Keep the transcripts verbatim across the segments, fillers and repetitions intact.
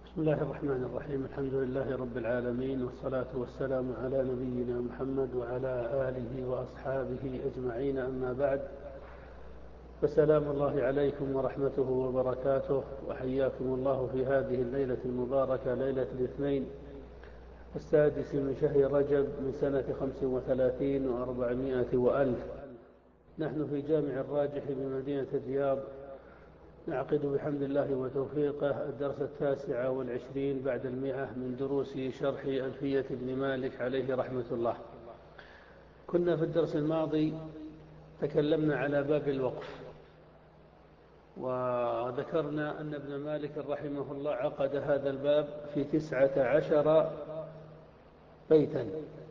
بسم الله الرحمن الرحيم. الحمد لله رب العالمين، والصلاة والسلام على نبينا محمد وعلى آله وأصحابه أجمعين، أما بعد، فسلام الله عليكم ورحمته وبركاته، وحياكم الله في هذه الليلة المباركة، ليلة الاثنين السادس من شهر رجب من سنة خمس وثلاثين وأربعمائة وألف. نحن في جامع الراجح بمدينة الرياض، نعقد بحمد الله وتوفيقه الدرس التاسع والعشرين بعد المئة من دروس شرح ألفية ابن مالك عليه رحمة الله. كنا في الدرس الماضي تكلمنا على باب الوقف، وذكرنا أن ابن مالك رحمه الله عقد هذا الباب في تسعة عشر بيتا،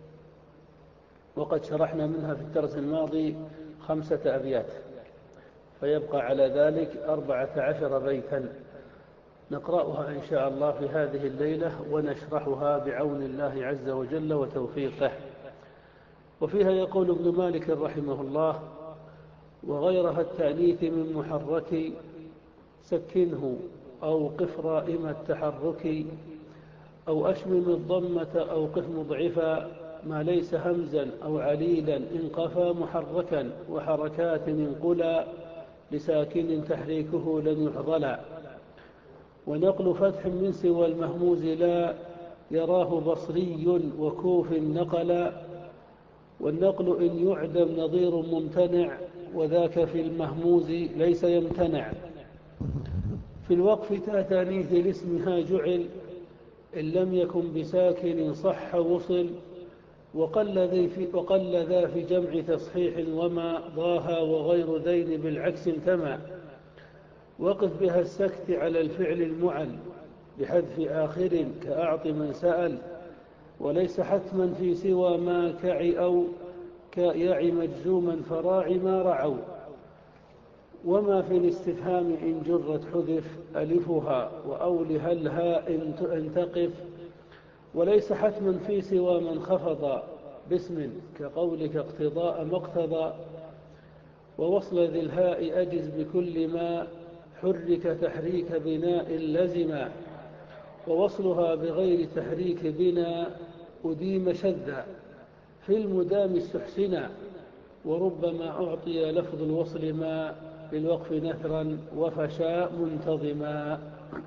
وقد شرحنا منها في الدرس الماضي خمسة أبيات، فيبقى على ذلك أربعة عشر بيتا نقرأها إن شاء الله في هذه الليلة، ونشرحها بعون الله عز وجل وتوفيقه. وفيها يقول ابن مالك رحمه الله: وغيرها التأنيث من محرك سكنه، أو قف رائم التحرك، أو أشمم الضمة أو قف مضعفا، ما ليس همزا أو عليلا إن قفا محركا، وحركات انقلا لساكن تحريكه لن يحضلا، ونقل فتح من سوى المهموز لا يراه بصري وكوف نقلا، والنقل إن يعدم نظير ممتنع، وذاك في المهموز ليس يمتنع. في الوقف تأتانيث لاسمها جعل، إن لم يكن بساكن صح وصل، وقل ذي في, وقل ذا في جمع تصحيح وما ضاها، وغير ذين بالعكس انتمى. وقف بها السكت على الفعل المعل بحذف آخر كأعط من سأل، وليس حتما في سوى ما كع أو كيع مجزوما فراع ما رعوا. وما في الاستفهام إن جرت حذف ألفها، وأولها الهاء إن تقف، وليس حتما في سوى من خفض باسم كقولك اقتضاء ما اقتضى. ووصل ذي الهاء أجز بكل ما حرك تحريك بناء لزما، ووصلها بغير تحريك بنا أديم شذا في المدام استحسنا، وربما أعطي لفظ الوصل ما للوقف نثرا وفشاء منتظما.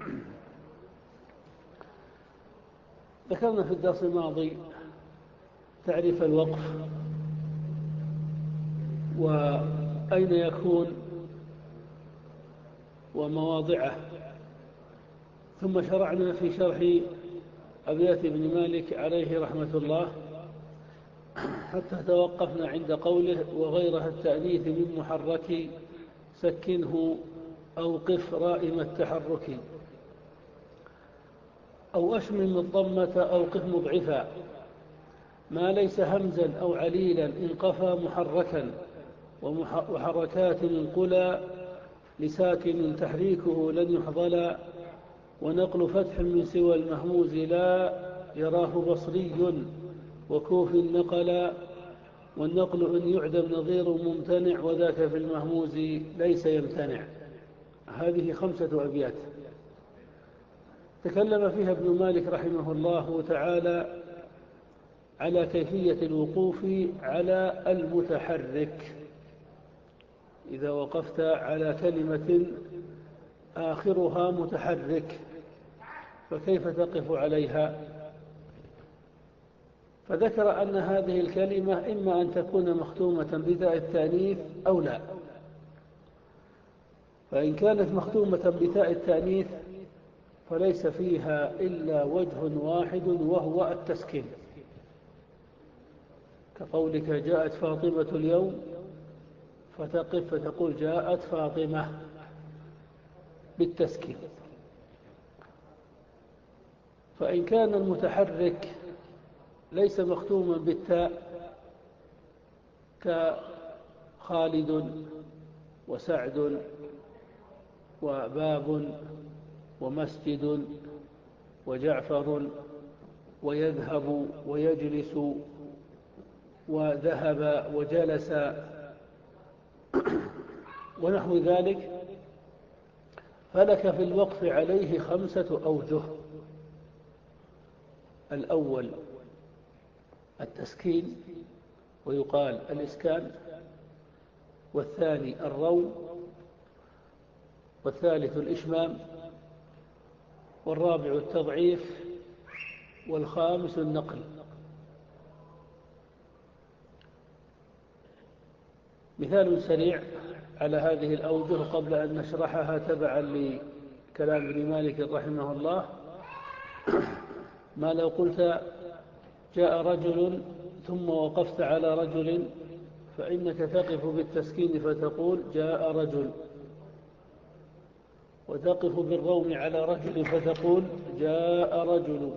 ذكرنا في الدرس الماضي تعريف الوقف وأين يكون ومواضعه، ثم شرعنا في شرح أبيات ابن مالك عليه رحمة الله، حتى توقفنا عند قوله: وغيرها التأنيث من محرك سكنه، أو قف رائم التحرك، أو أشمم الضمة أو قف مضعفا، ما ليس همزا أو عليلا إن قفا محركا، وحركات انقلا لساكن تحريكه لن يحضلا، ونقل فتح من سوى المهموز لا يراه بصري وكوف نقلا، والنقل إن يعدم نظير ممتنع، وذاك في المهموز ليس يمتنع. هذه خمسة أبيات تكلم فيها ابن مالك رحمه الله تعالى على كيفية الوقوف على المتحرك. إذا وقفت على كلمة آخرها متحرك فكيف تقف عليها؟ فذكر أن هذه الكلمة إما أن تكون مختومة بتاء التأنيث أو لا. فإن كانت مختومة بتاء التأنيث فليس فيها إلا وجه واحد، وهو التسكين، كقولك جاءت فاطمة اليوم، فتقف فتقول جاءت فاطمة بالتسكين. فإن كان المتحرك ليس مختوما بالتاء كخالد وسعد وباب ومسجد وجعفر ويذهب ويجلس وذهب وجلس ونحو ذلك، فلك في الوقف عليه خمسة أوجه. الأول التسكين ويقال الإسكان، والثاني الروم، والثالث الإشمام، والرابع التضعيف، والخامس النقل. مثال سريع على هذه الأوجه قبل أن نشرحها تبعا لكلام ابن مالك رحمه الله. ما لو قلت جاء رجل ثم وقفت على رجل، فإنك تقف بالتسكين فتقول جاء رجل، وتقف بالروم على رجل فتقول جاء رجل،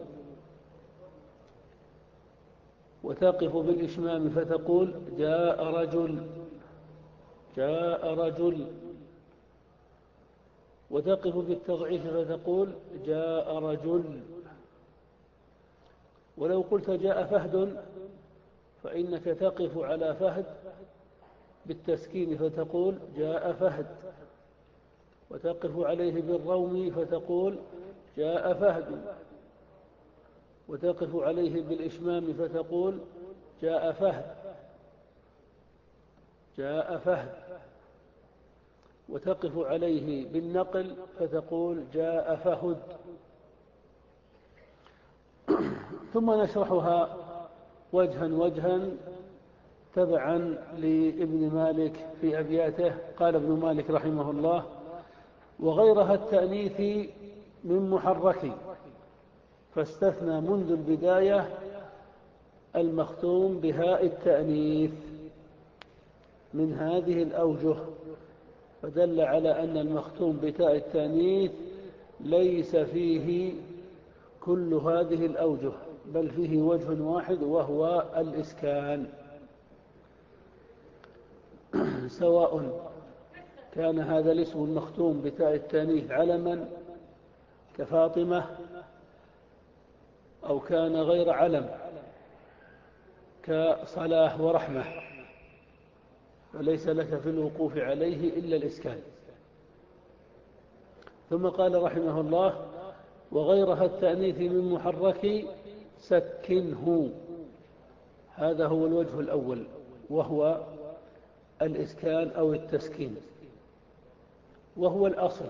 وتقف بالإشمام فتقول جاء رجل جاء رجل، وتقف بالتضعيف فتقول جاء رجل. ولو قلت جاء فهد فإنك تقف على فهد بالتسكين فتقول جاء فهد، وتقف عليه بالروم فتقول جاء فهد، وتقف عليه بالإشمام فتقول جاء فهد جاء فهد، وتقف عليه بالنقل فتقول جاء فهد. ثم نشرحها وجها وجها تبعا لابن مالك في أبياته. قال ابن مالك رحمه الله: وغيرها التأنيث من محرك، فاستثنى منذ البداية المختوم بهاء التأنيث من هذه الأوجه، فدل على أن المختوم بتاء التأنيث ليس فيه كل هذه الأوجه، بل فيه وجه واحد وهو الإسكان، سواء كان هذا الاسم المختوم بتاء التأنيث علما كفاطمة، أو كان غير علم كصلاح ورحمة، فليس لك في الوقوف عليه إلا الإسكان. ثم قال رحمه الله: وغيرها التأنيث من محرك سكنه. هذا هو الوجه الأول، وهو الإسكان أو التسكين، وهو الأصل،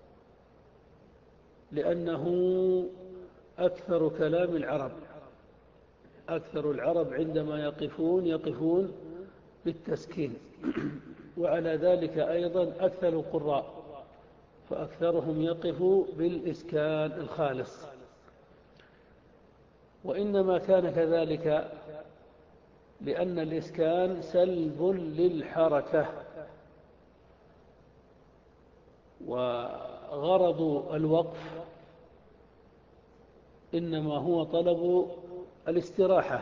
لأنه أكثر كلام العرب. أكثر العرب عندما يقفون يقفون بالتسكين، وعلى ذلك أيضا أكثر القراء، فأكثرهم يقف بالإسكان الخالص. وإنما كان كذلك لأن الإسكان سلب للحركة، وغرض الوقف إنما هو طلب الاستراحة،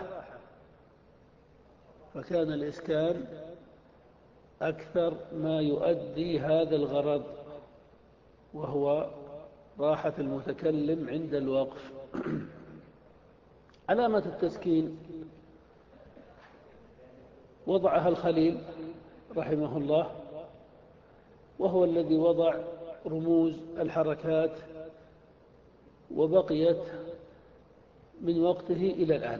فكان الإسكان أكثر ما يؤدي هذا الغرض، وهو راحة المتكلم عند الوقف. علامة التسكين وضعها الخليل رحمه الله، وهو الذي وضع رموز الحركات، وبقيت من وقته إلى الآن،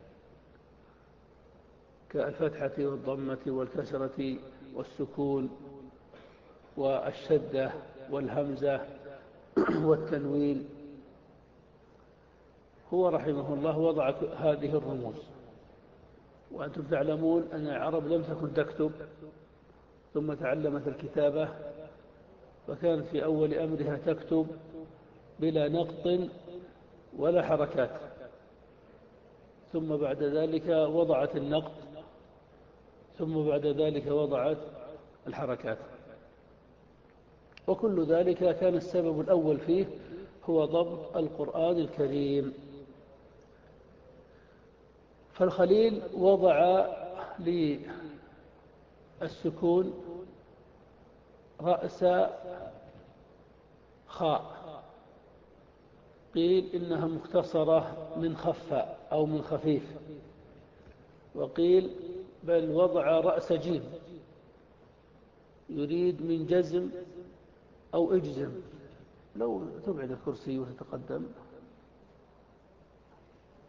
كالفتحة والضمة والكسرة والسكون والشدة والهمزة والتنوين. هو رحمه الله وضع هذه الرموز. وأنتم تعلمون أن العرب لم تكن تكتب، ثم تعلمت الكتابة، فكانت في أول أمرها تكتب بلا نقط ولا حركات، ثم بعد ذلك وضعت النقط، ثم بعد ذلك وضعت الحركات. وكل ذلك كان السبب الأول فيه هو ضبط القرآن الكريم. فالخليل وضع للسكون رأس خاء، قيل إنها مختصرة من خفة أو من خفيف، وقيل بل وضع رأس جيم يريد من جزم أو اجزم. لو تبعد الكرسي وتتقدم.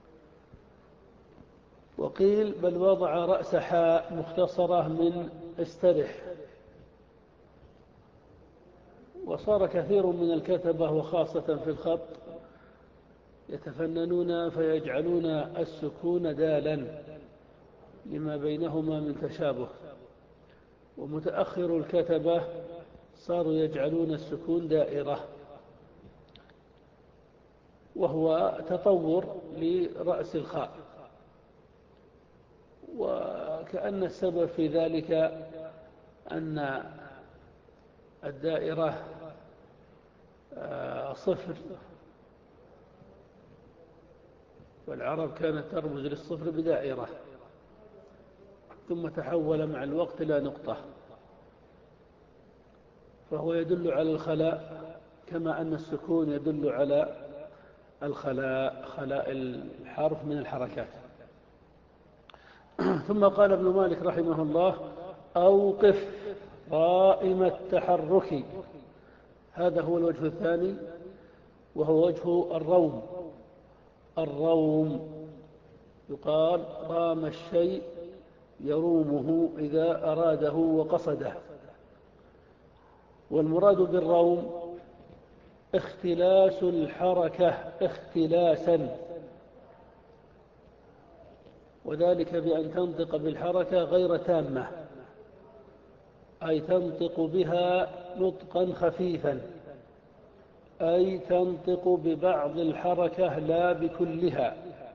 وقيل بل وضع رأس حاء مختصرة من استرح. وصار كثير من الكتبة وخاصة في الخط يتفننون فيجعلون السكون دالا لما بينهما من تشابه، ومتأخر الكتبة صاروا يجعلون السكون دائرة، وهو تطور لرأس الخاء. وكأن السبب في ذلك أن الدائرة صفر، والعرب كانت ترمز للصفر بدائرة، ثم تحول مع الوقت إلى نقطة، فهو يدل على الخلاء كما أن السكون يدل على الخلاء، خلاء الحرف من الحركات. ثم قال ابن مالك رحمه الله: أوقف قائم التحرك. هذا هو الوجه الثاني، وهو وجه الروم. الروم يقال رام الشيء يرومه إذا أراده وقصده. والمراد بالروم اختلاس الحركة اختلاسا، وذلك بأن تنطق بالحركة غير تامة، أي تنطق بها نطقا خفيفا، أي تنطق ببعض الحركة لا بكلها،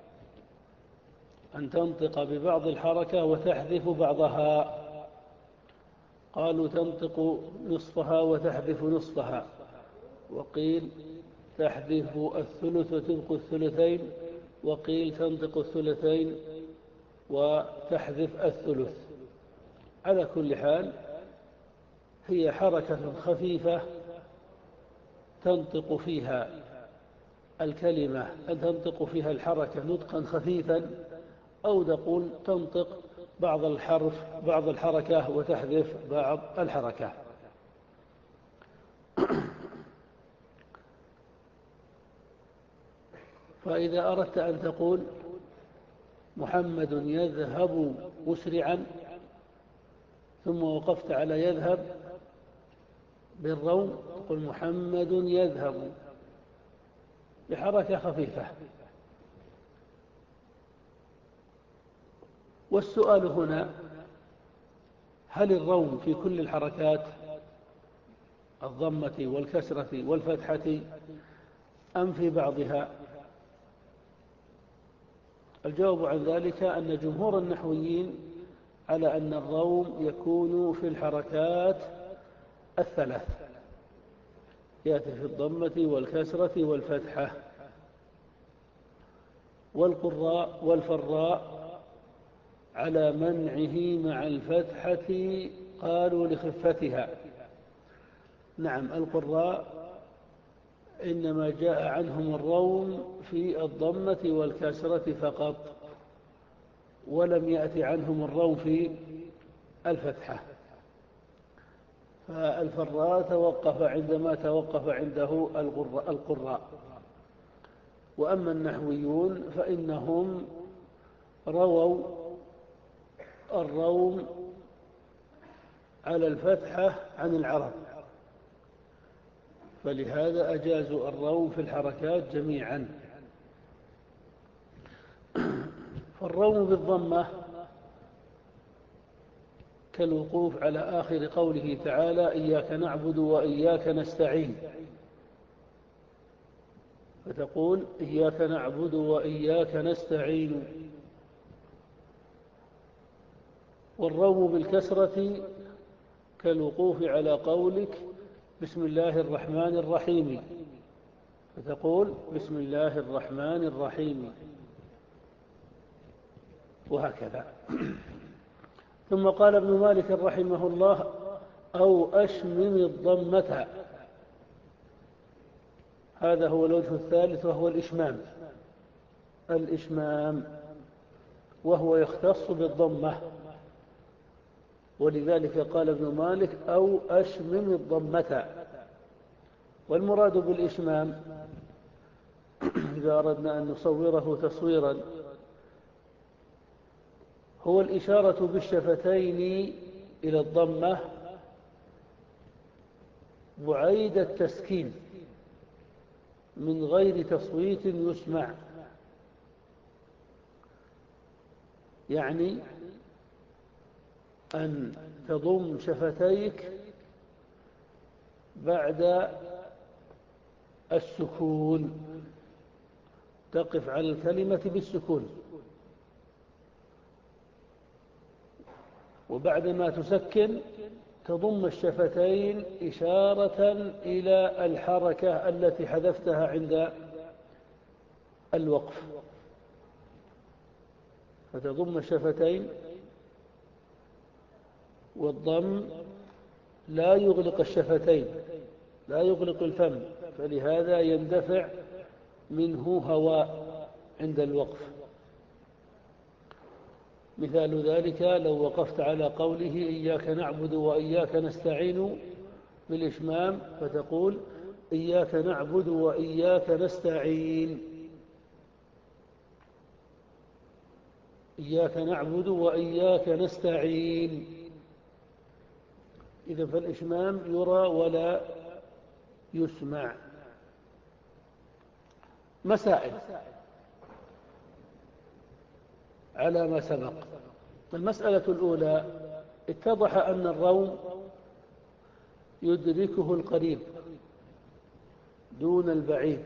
أن تنطق ببعض الحركة وتحذف بعضها. قالوا تنطق نصفها وتحذف نصفها، وقيل تحذف الثلث وتبقى الثلثين، وقيل تنطق الثلثين وتحذف الثلث. على كل حال هي حركة خفيفة تنطق فيها الكلمة، أن تنطق فيها الحركة نطقا خفيفا، أو نقول تنطق بعض الحرف بعض الحركة وتحذف بعض الحركة. فإذا أردت أن تقول محمد يذهب مسرعا، ثم وقفت على يذهب بالروم، تقول محمد يذهب بحركة خفيفة. والسؤال هنا: هل الروم في كل الحركات الضمة والكسرة والفتحة أم في بعضها؟ الجواب عن ذلك أن جمهور النحويين على أن الروم يكون في الحركات الثلاث، يأتي في الضمة والكسرة والفتحة. والقراء والفراء على منعه مع الفتحة قالوا لخفتها. نعم، القراء إنما جاء عنهم الروم في الضمة والكسرة فقط، ولم يأتي عنهم الروم في الفتحة. فالفراء توقف عندما توقف عنده القراء. وأما النحويون فإنهم رووا الروم على الفتحة عن العرب، فلهذا أجازوا الروم في الحركات جميعا. فالروم بالضمة كالوقوف على آخر قوله تعالى: إياك نعبد وإياك نستعين، فتقول إياك نعبد وإياك نستعين. والروم بالكسرة كالوقوف على قولك بسم الله الرحمن الرحيم، فتقول بسم الله الرحمن الرحيم، وهكذا. ثم قال ابن مالك رحمه الله: أو أشمم الضمة. هذا هو الوجه الثالث، وهو الإشمام. الإشمام وهو يختص بالضمة، ولذلك قال ابن مالك: أو أشمم الضمة. والمراد بالإشمام إذا أردنا أن نصوره تصويرا هو الإشارة بالشفتين إلى الضمة بعيد التسكين من غير تصويت يسمع، يعني أن تضم شفتيك بعد السكون، تقف على الكلمة بالسكون، وبعدما تسكن تضم الشفتين إشارة إلى الحركة التي حذفتها عند الوقف، فتضم الشفتين، والضم لا يغلق الشفتين، لا يغلق الفم، فلهذا يندفع منه هواء عند الوقف. مثال ذلك لو وقفت على قوله إياك نعبد وإياك نستعين بالإشمام، فتقول إياك نعبد وإياك نستعين، إياك نعبد وإياك نستعين. إذا فالإشمام يرى ولا يسمع. مسائل على ما سبق. المسألة الأولى: اتضح أن الروم يدركه القريب دون البعيد،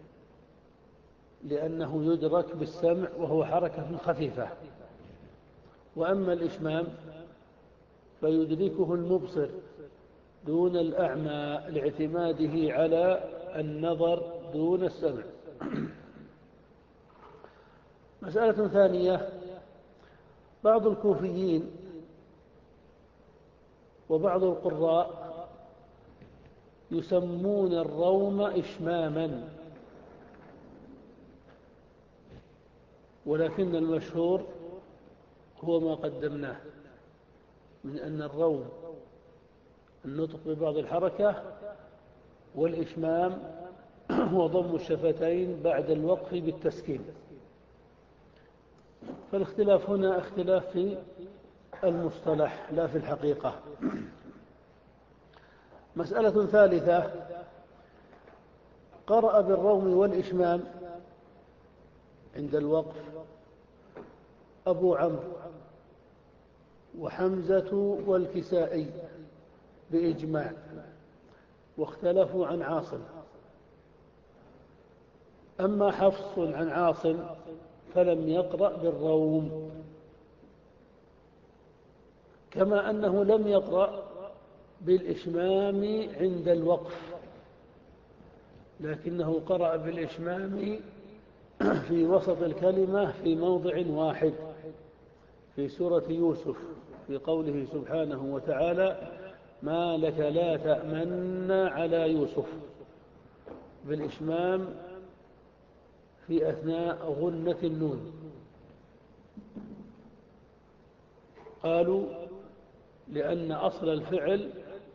لأنه يدرك بالسمع وهو حركة خفيفة، وأما الإشمام فيدركه المبصر دون الأعمى لاعتماده على النظر دون السمع. مسألة ثانية: بعض الكوفيين وبعض القراء يسمون الروم إشماما، ولكن المشهور هو ما قدمناه من أن الروم النطق ببعض الحركة، والإشمام هو ضم الشفتين بعد الوقف بالتسكين. فالاختلاف هنا اختلاف في المصطلح لا في الحقيقة. مسألة ثالثة: قرأ بالروم والإشمام عند الوقف أبو عمرو وحمزة والكسائي بإجماع، واختلفوا عن عاصم. أما حفص عن عاصم فلم يقرأ بالروم، كما أنه لم يقرأ بالإشمام عند الوقف، لكنه قرأ بالإشمام في وسط الكلمة في موضع واحد في سورة يوسف، في قوله سبحانه وتعالى: ما لك لا تأمن على يوسف، بالإشمام في أثناء غنة النون. قالوا لأن أصل الفعل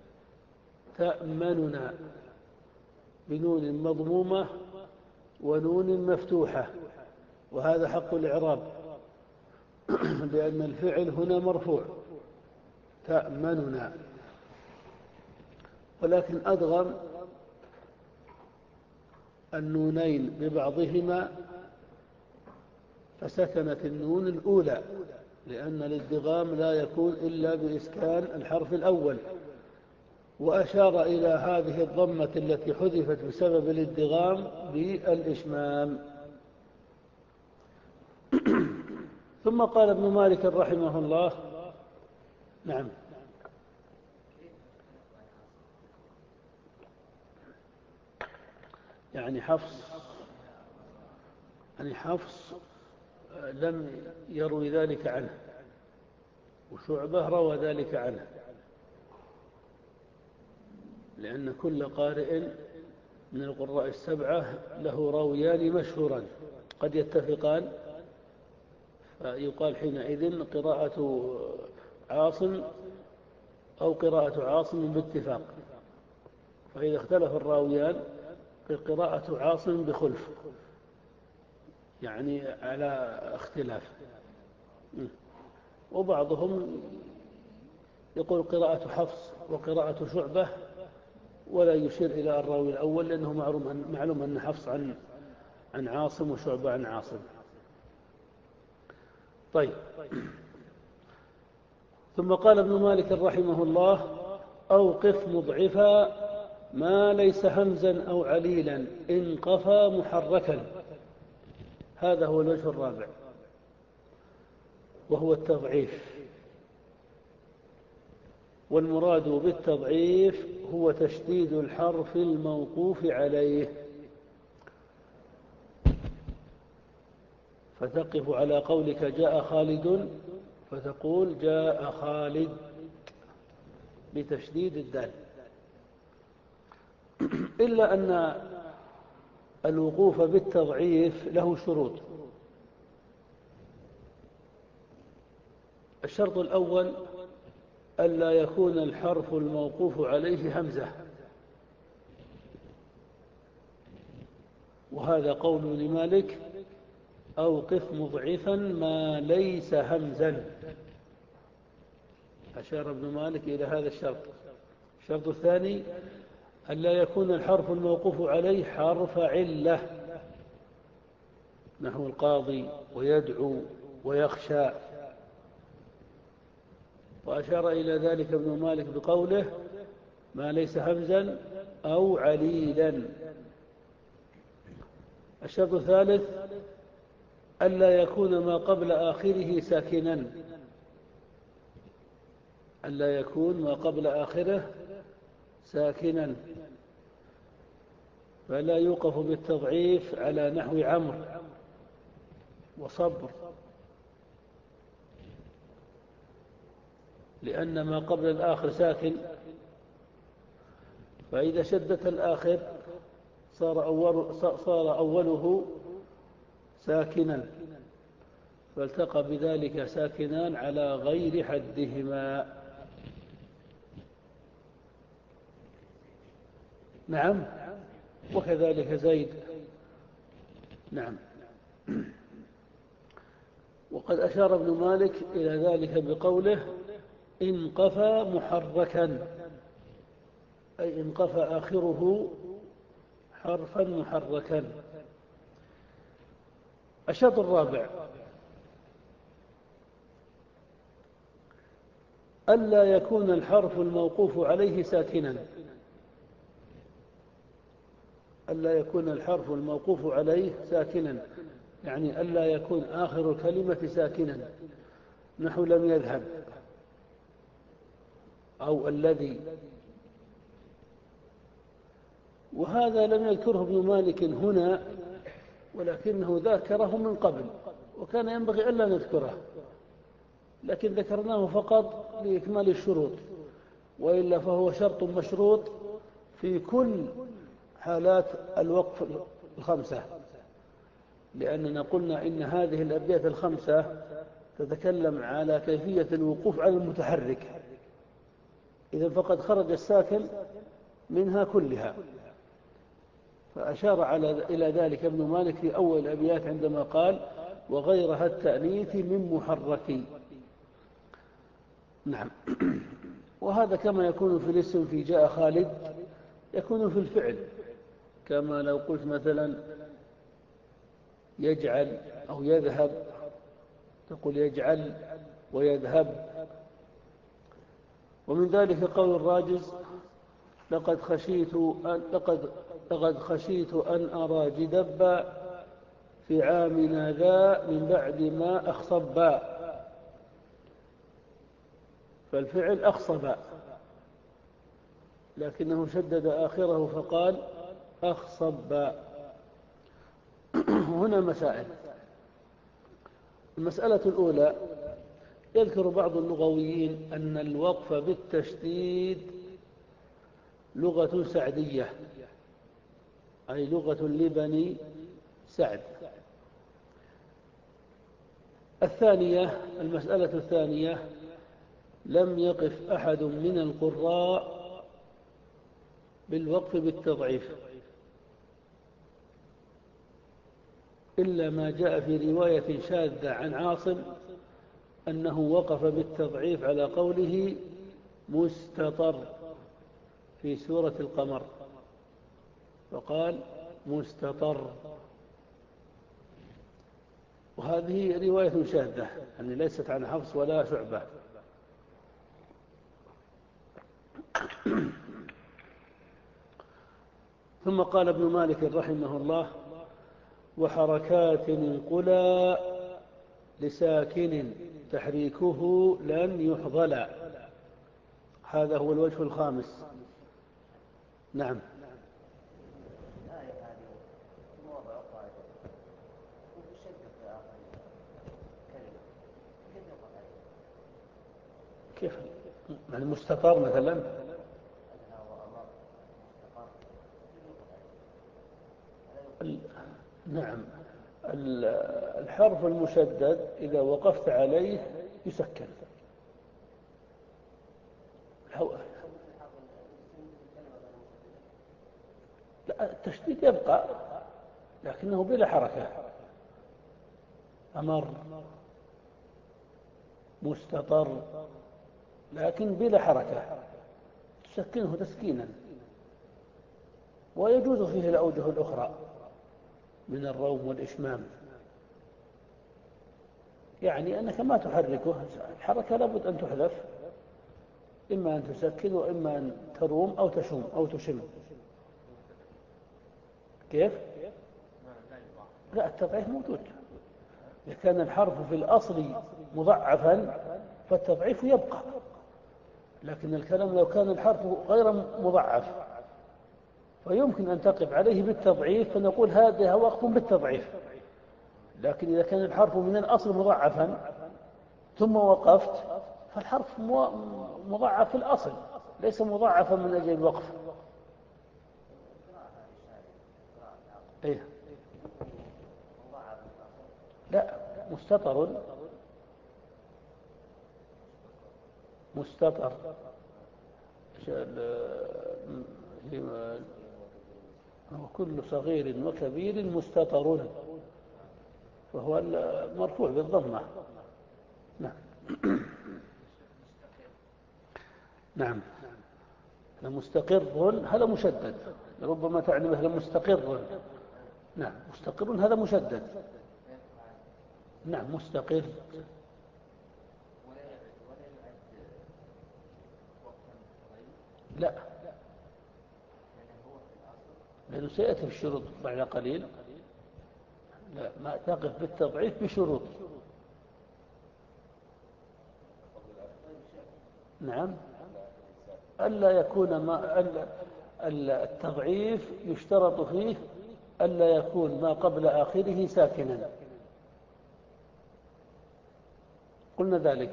تأمننا بنون مضمومة ونون مفتوحة، وهذا حق الإعراب، لأن الفعل هنا مرفوع تأمننا، ولكن أدغم النونين ببعضهما فسكنت النون الأولى، لأن الادغام لا يكون إلا بإسكان الحرف الأول، وأشار إلى هذه الضمة التي حذفت بسبب الادغام بالإشمام. ثم قال ابن مالك رحمه الله: نعم، يعني حفص يعني حفص لم يروي ذلك عنه، وشعبة روى ذلك عنه، لأن كل قارئ من القراء السبعة له راويان مشهوران قد يتفقان، فيقال حينئذ قراءة عاصم أو قراءة عاصم باتفاق، فإذا اختلف الراويان قراءة عاصم بخلف، يعني على اختلاف. وبعضهم يقول قراءة حفص وقراءة شعبة ولا يشير إلى الراوي الأول، لأنه معلوم أن حفص عن عن عاصم وشعبة عن عاصم. طيب. ثم قال ابن مالك رحمه الله: أوقف مضعفا ما ليس همزا أو عليلا إن قفى محركا. هذا هو الوجه الرابع، وهو التضعيف. والمراد بالتضعيف هو تشديد الحرف الموقوف عليه، فتقف على قولك جاء خالد فتقول جاء خالد بتشديد الدال. إلا أن الوقوف بالتضعيف له شروط. الشرط الأول ألا يكون الحرف الموقوف عليه همزة، وهذا قول لمالك: أوقف مضعفا ما ليس همزا. أشار ابن مالك إلى هذا الشرط. الشرط الثاني ألا يكون الحرف الموقوف عليه حرف علة، نحو القاضي ويدعو ويخشى. وأشار إلى ذلك ابن مالك بقوله: ما ليس همزا أو عليلا. الشرط الثالث ألا يكون ما قبل آخره ساكنا، ألا يكون ما قبل آخره ساكنا، فلا يوقف بالتضعيف على نحو عمرو وصبر، لأن ما قبل الآخر ساكن، فإذا شدت الآخر صار, أول صار أوله ساكنا، فالتقى بذلك ساكنان على غير حدهما. نعم، وكذلك زيد. نعم. وقد أشار ابن مالك إلى ذلك بقوله: إن قفى محركا، أي إن قفى آخره حرفا محركا. الشرط الرابع ألا يكون الحرف الموقوف عليه ساكنا، ألا يكون الحرف الموقوف عليه ساكنا، يعني ألا يكون آخر الكلمة ساكنا، نحو لم يذهب أو الذي. وهذا لم يذكره ابن مالك هنا، ولكنه ذكره من قبل، وكان ينبغي ألا نذكره، لكن ذكرناه فقط لإكمال الشروط، وإلا فهو شرط مشروط في كل حالات الوقف الخمسة، لأننا قلنا إن هذه الأبيات الخمسة تتكلم على كيفية الوقوف على المتحرك، إذن فقد خرج الساكن منها كلها. فأشار على إلى ذلك ابن مالك في أول الأبيات عندما قال: وغيرها التأنيث من محرك. نعم. وهذا كما يكون في الاسم في جاء خالد يكون في الفعل، كما لو قلت مثلا يجعل أو يذهب، تقول يجعل ويذهب. ومن ذلك قول الراجز: لقد خشيت أن لقد لقد خشيت أن أرى جدبا في عامنا ذا من بعد ما أخصبا. فالفعل أخصب، لكنه شدد آخره فقال أخصب. هنا مسائل. المسألة الأولى: يذكر بعض اللغويين أن الوقف بالتشديد لغة سعدية، أي لغة لبني سعد. الثانية، المسألة الثانية: لم يقف أحد من القراء بالوقف بالتضعيف إلا ما جاء في رواية شاذة عن عاصم أنه وقف بالتضعيف على قوله مستطر في سورة القمر، فقال مستطر، وهذه رواية شاذة يعني ليست عن حفص ولا شعبة. ثم قال ابن مالك رحمه الله: وحركات انقلا لساكن تحريكه لن يحضل. هذا هو الوجه الخامس. نعم. كيف يعني مستطر مثلا؟ نعم، الحرف المشدد إذا وقفت عليه يسكن. لا، التشديد يبقى لكنه بلا حركة. أمر، مستطر، لكن بلا حركة، تسكنه تسكينا. ويجوز فيه الأوجه الأخرى من الروم والإشمام، يعني أنك ما تحركه، الحركة لابد أن تحذف، إما أن تسكن وإما أن تروم أو تشم أو تشم. كيف؟ لا، التضعيف موجود. إذا كان الحرف في الأصل مضعفا فالتضعيف يبقى، لكن الكلام لو كان الحرف غير مضعف فيمكن أن تقف عليه بالتضعيف فنقول هذا وقف بالتضعيف. لكن إذا كان الحرف من الأصل مضعفا ثم وقفت فالحرف مضاعف في الأصل، ليس مضاعفا من أجل الوقف. إيه؟ لا، مستطر، مستطر وكل صغير وكبير مستطر، وهو مرفوع بالضمة. نعم. نعم. مستقر هذا مشدد، ربما تعني مثلا مستقر. نعم، مستقر هذا مشدد. نعم، مستقر. لا، لأنه سيأتي في الشروط بعد قليل. لا، ما تقف بالتضعيف بشروط. نعم، ألا يكون ما ألا التضعيف يشترط فيه ألا يكون ما قبل آخره ساكنا. قلنا ذلك.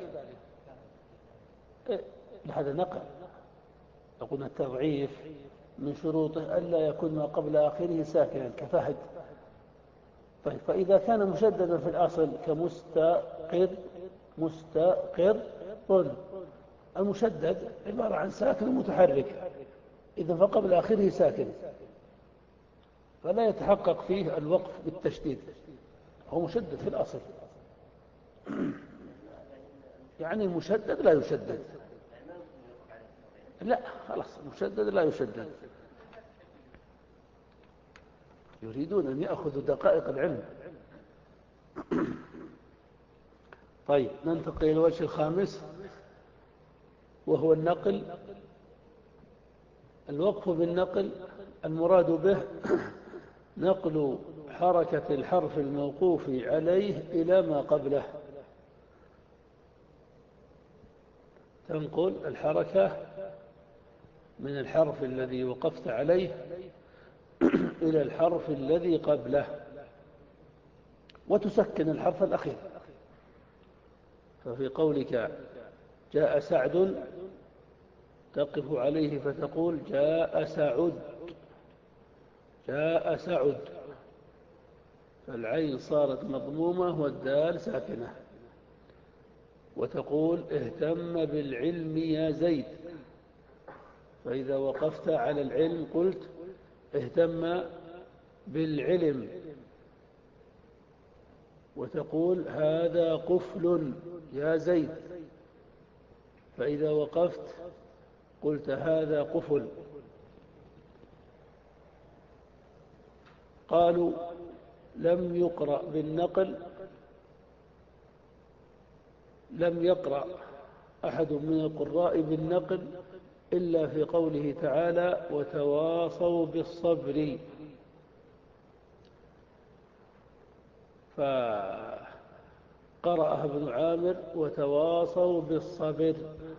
إيه؟ هذا نقل. قلنا التضعيف من شروطه ألا يكون ما قبل آخره ساكنا كفهد. طيب، فإذا كان مشددا في الأصل كمستقر، مستقر، المشدد عبارة عن ساكن متحرك، إذا فقبل آخره ساكن فلا يتحقق فيه الوقف بالتشديد، هو مشدد في الأصل. يعني المشدد لا يشدد. لا، خلاص، المشدد لا يشدد. يريدون أن يأخذوا دقائق العلم. طيب، ننتقل إلى الوجه الخامس وهو النقل. الوقف بالنقل المراد به نقل حركة الحرف الموقوف عليه إلى ما قبله. تنقل الحركة من الحرف الذي وقفت عليه إلى الحرف الذي قبله، وتسكن الحرف الأخير. ففي قولك جاء سعد تقف عليه فتقول جاء سعد، جاء سعد، فالعين صارت مضمومة والدال ساكنة. وتقول اهتم بالعلم يا زيد، فإذا وقفت على العلم قلت اهتم بالعلم. وتقول هذا قفل يا زيد، فإذا وقفت قلت هذا قفل. قالوا لم يقرأ بالنقل، لم يقرأ أحد من القراء بالنقل إلا في قوله تعالى وتواصوا بالصبر، فقرأها ابن عامر وتواصوا بالصبر،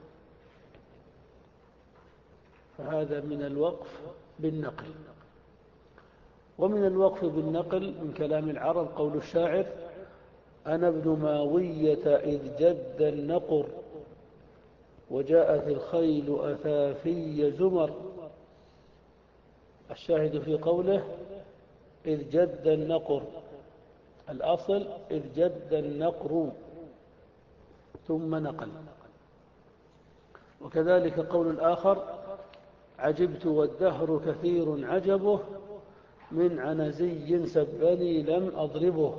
فهذا من الوقف بالنقل. ومن الوقف بالنقل من كلام العرب قول الشاعر أنا ابن ماوية إذ جد النقر وجاءت الخيل أثافي زمر. الشاهد في قوله إذ جد النقر، الأصل إذ جد النقر ثم نقل. وكذلك قول الآخر عجبت والدهر كثير عجبه من عنزي سبني لم أضربه،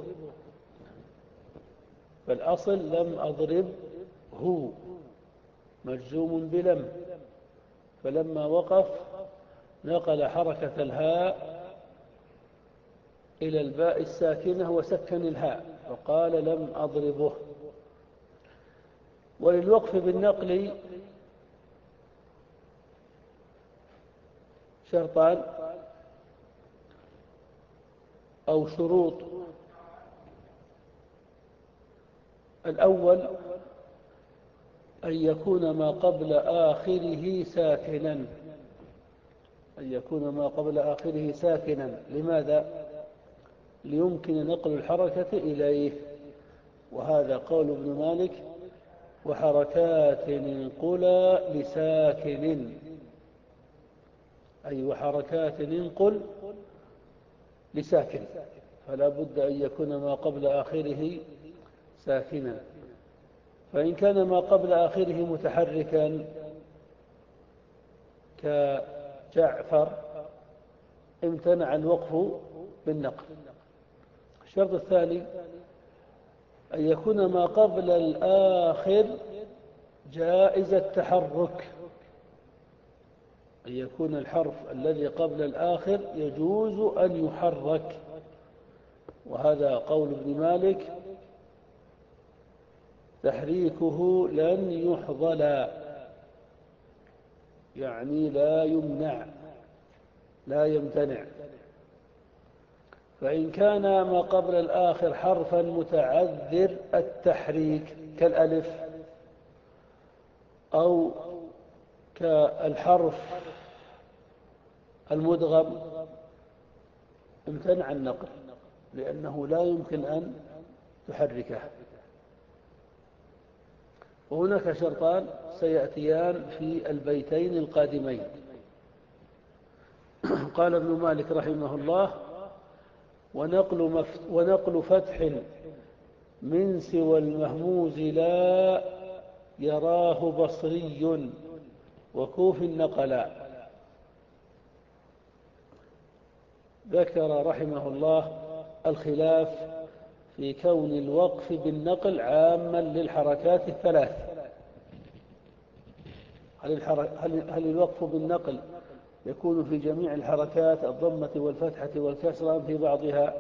فالأصل لم أضربه مجزوم بلم، فلما وقف نقل حركة الهاء إلى الباء الساكنة وسكن الهاء وقال لم أضربه. وللوقف بالنقل شرطان أو شروط. الأول أن يكون ما قبل آخره ساكنا، أن يكون ما قبل آخره ساكنا. لماذا؟ ليمكن نقل الحركة إليه، وهذا قول ابن مالك وحركات انقلا لساكن، أي وحركات انقل لساكن، فلا بد أن يكون ما قبل آخره ساكنا. فإن كان ما قبل آخره متحركا كجعفر امتنع الوقف بالنقل. الشرط الثاني أن يكون ما قبل الآخر جائز التحرك، أن يكون الحرف الذي قبل الآخر يجوز أن يحرك، وهذا قول ابن مالك تحريكه لن يحظل، يعني لا يمنع لا يمتنع. فإن كان ما قبل الآخر حرفا متعذر التحريك كالألف أو كالحرف المدغم امتنع النقل، لأنه لا يمكن أن تحركه. وهناك شرطان سيأتيان في البيتين القادمين. قال ابن مالك رحمه الله ونقل, مفت ونقل فتح من سوى المهموز لا يراه بصري وكوف نقلا. ذكر رحمه الله الخلاف في كون الوقف بالنقل عاما للحركات الثلاث. هل, هل, هل الوقف بالنقل يكون في جميع الحركات الضمة والفتحة والكسرة في بعضها؟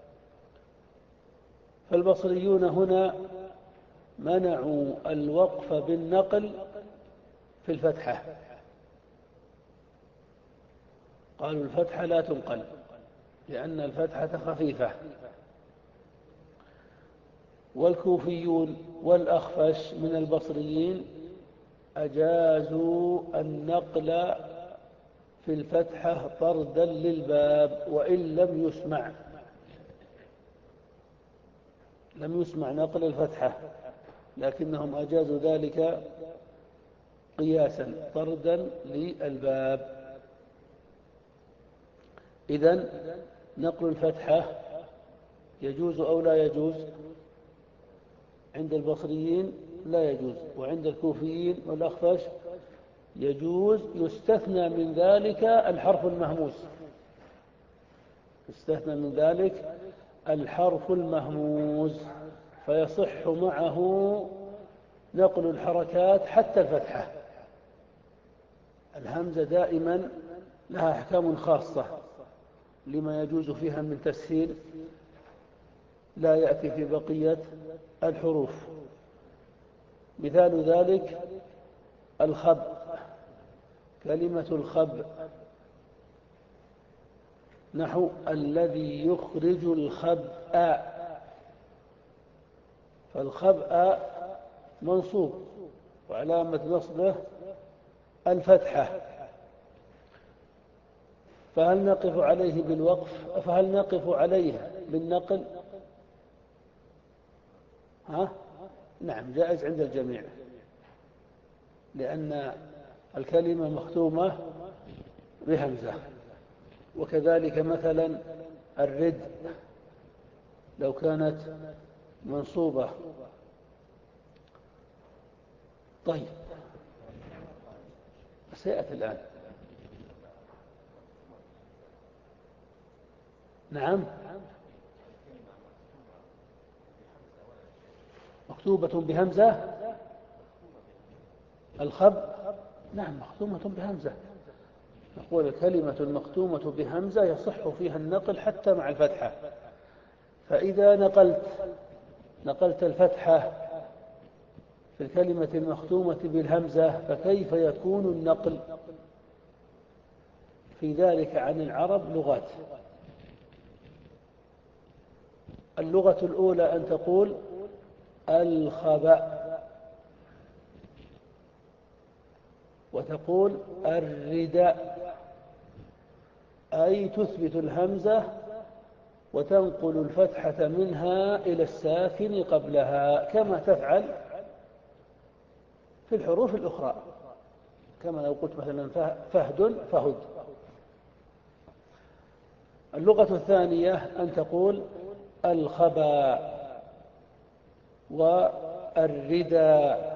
فالبصريون هنا منعوا الوقف بالنقل في الفتحة، قالوا الفتحة لا تنقل لأن الفتحة خفيفة. والكوفيون والأخفش من البصريين أجازوا النقل في الفتحة طردا للباب وإن لم يسمع لم يسمع نقل الفتحة، لكنهم أجازوا ذلك قياسا طردا للباب. إذن نقل الفتحة يجوز أو لا يجوز؟ عند البصريين لا يجوز، وعند الكوفيين والأخفش يجوز، يستثنى من ذلك الحرف المهموس، يستثنى من ذلك الحرف المهموز، فيصح معه نقل الحركات حتى الفتحة. الهمزة دائما لها أحكام خاصة لما يجوز فيها من تسهيل لا يأتي في بقية الحروف. مثال ذلك الخب، كلمة الخب نحو الذي يخرج الخبأ، فالخبأ منصوب وعلامة نصبه الفتحة، فهل نقف عليه بالوقف فهل نقف عليه بالنقل؟ ها؟ نعم، جائز عند الجميع، لأن الكلمة مختومة بهمزة. وكذلك مثلا الرد لو كانت منصوبة. طيب، سيأتي الآن. نعم، مكتوبة بهمزة الخب، نعم مختومة بهمزة. نقول الكلمة المختومة بهمزة يصح فيها النقل حتى مع الفتحة. فإذا نقلت نقلت الفتحة في الكلمة المختومة بالهمزة فكيف يكون النقل؟ في ذلك عن العرب لغات. اللغة الأولى أن تقول الخبأ، وتقول الرداء، أي تثبت الهمزة وتنقل الفتحة منها إلى الساكن قبلها، كما تفعل في الحروف الأخرى، كما لو قلت مثلا فهد فهد. اللغة الثانية أن تقول الخبا والرداء،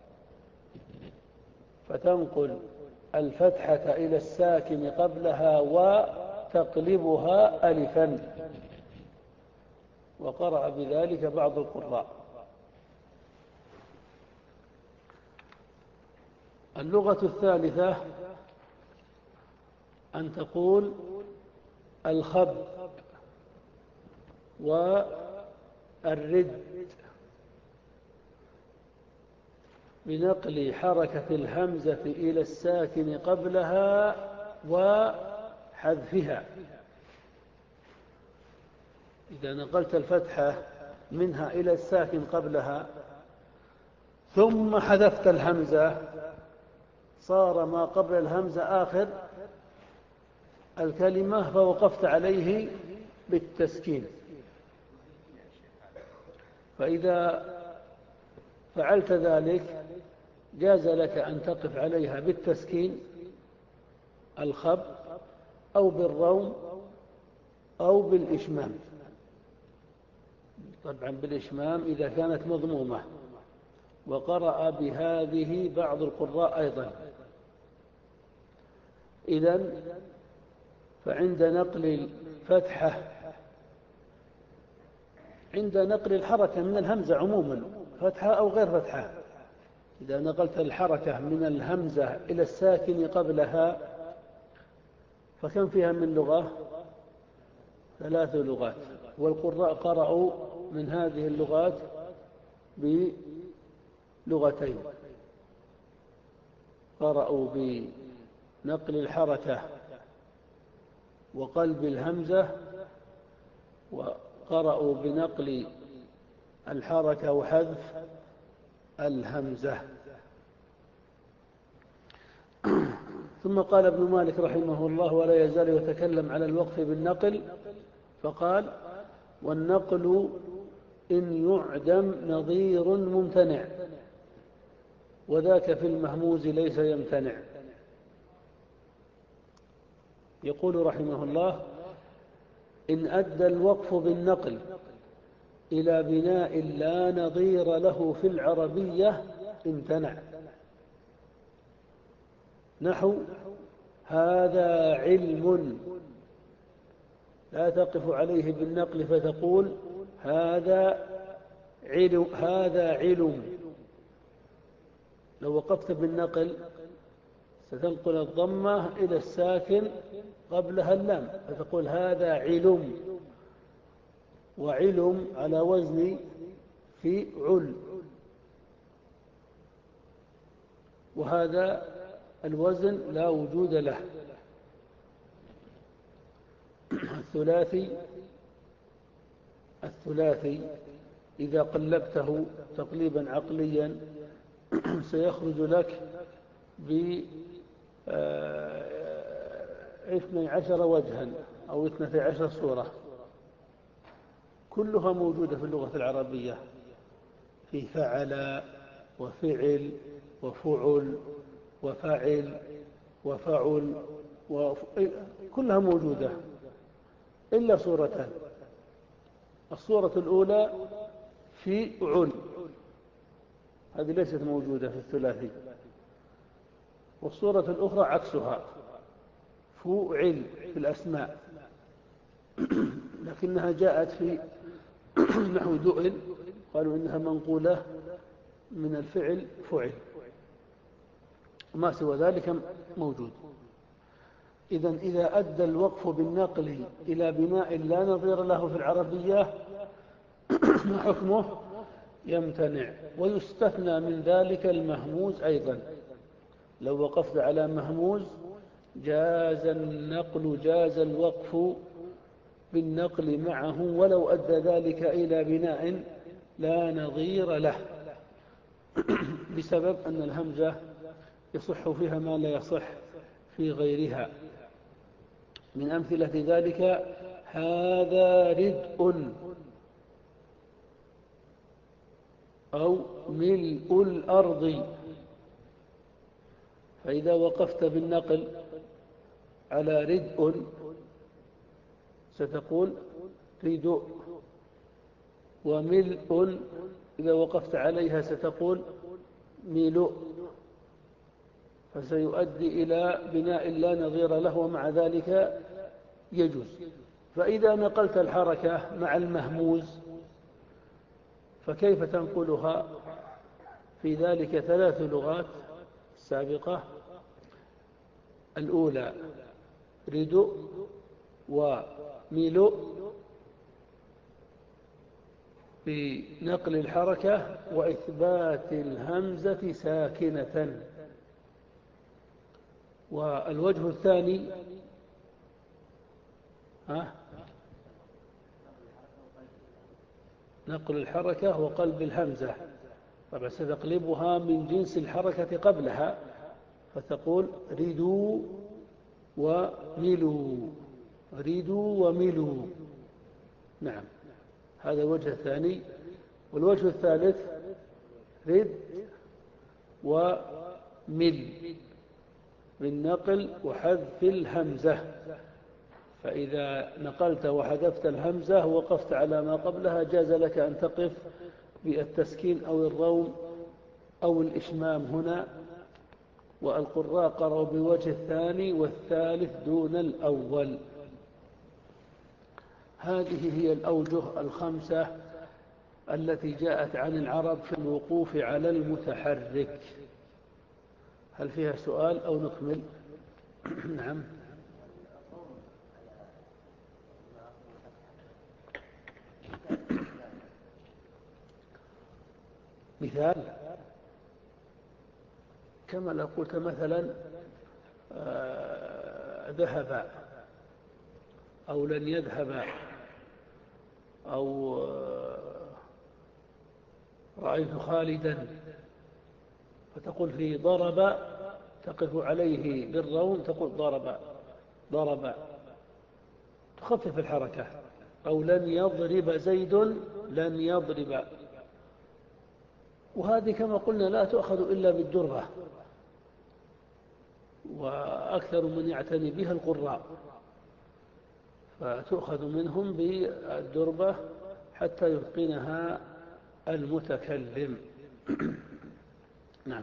فتنقل الفتحة إلى الساكن قبلها وتقلبها ألفا، وقرأ بذلك بعض القراء. اللغة الثالثة أن تقول الخب والرد بنقل حركة الهمزة إلى الساكن قبلها وحذفها. إذا نقلت الفتحة منها إلى الساكن قبلها ثم حذفت الهمزة صار ما قبل الهمزة آخر الكلمة، فوقفت عليه بالتسكين. فإذا فعلت ذلك جاز لك أن تقف عليها بالتسكين الخب، أو بالروم، أو بالإشمام. طبعا بالإشمام إذا كانت مضمومة، وقرأ بهذه بعض القراء أيضا. إذن فعند نقل الفتحة، عند نقل الحركة من الهمزة عموما فتحة أو غير فتحة، إذا نقلت الحركة من الهمزة إلى الساكن قبلها فكم فيها من لغة؟ ثلاث لغات. والقراء قرأوا من هذه اللغات بلغتين، قرأوا بنقل الحركة وقلب الهمزة، وقرأوا بنقل الحركة وحذف الهمزة. ثم قال ابن مالك رحمه الله: ولا يزال يتكلم على الوقف بالنقل، فقال: والنقل إن يعدم نظير ممتنع، وذاك في المهموز ليس يمتنع. يقول رحمه الله: إن أدى الوقف بالنقل إلى بناء لا نظير له في العربية امتنع، نحو هذا علم، لا تقف عليه بالنقل فتقول هذا علم، هذا علم. لو وقفت بالنقل ستنقل الضمة إلى الساكن قبلها اللام فتقول هذا علم، وعلم على وزن في عل، وهذا الوزن لا وجود له. الثلاثي الثلاثي إذا قلبته تقليبا عقليا سيخرج لك ب اثني عشر وجها أو اثنتي عشر صورة، كلها موجودة في اللغة العربية، في فعل وفعل وفعل وفعل وفعل وف... كلها موجودة إلا صورتان. الصورة الأولى في عل، هذه ليست موجودة في الثلاثي، والصورة الأخرى عكسها فوعل في الأسماء، لكنها جاءت في نحو دؤل، قالوا إنها منقولة من الفعل فعل، وما سوى ذلك موجود. إذن إذا أدى الوقف بالنقل إلى بناء لا نظير له في العربية ما حكمه؟ يمتنع. ويستثنى من ذلك المهموز أيضا، لو وقفت على مهموز جاز النقل، جاز الوقف بالنقل معه ولو أدى ذلك إلى بناء لا نظير له، بسبب أن الهمزة يصح فيها ما لا يصح في غيرها. من أمثلة ذلك هذا ردء، أو ملء الأرض. فإذا وقفت بالنقل على ردء ستقول ردء، وملء إذا وقفت عليها ستقول ملء، فسيؤدي إلى بناء لا نظير له، ومع ذلك يجوز. فإذا نقلت الحركة مع المهموز فكيف تنقلها؟ في ذلك ثلاث لغات سابقة: الأولى ردء وملء بنقل الحركة وإثبات الهمزة ساكنة. والوجه الثاني ها نقل الحركة وقلب الهمزة، طبعا ستقلبها من جنس الحركة قبلها فتقول ردوا وملوا، ردوا وملوا. نعم، هذا الوجه الثاني. والوجه الثالث رد ومل بالنقل وحذف الهمزة، فإذا نقلت وحذفت الهمزة ووقفت على ما قبلها جاز لك أن تقف بالتسكين أو الروم أو الإشمام هنا. والقراء قرأوا بوجه الثاني والثالث دون الأول. هذه هي الأوجه الخمسة التي جاءت عن العرب في الوقوف على المتحرك. هل فيها سؤال أو نكمل؟ نعم. مثال كما لو قلت مثلا آه ذهب أو لن يذهب، أو آه رأيت خالدا، فتقول في ضرب تقف عليه بالروم تقول ضرب ضرب، تخفف الحركة. أو لن يضرب زيد لن يضرب، وهذه كما قلنا لا تؤخذ إلا بالدربة، وأكثر من يعتني بها القراء، فتؤخذ منهم بالدربة حتى يتقنها المتكلم. نعم.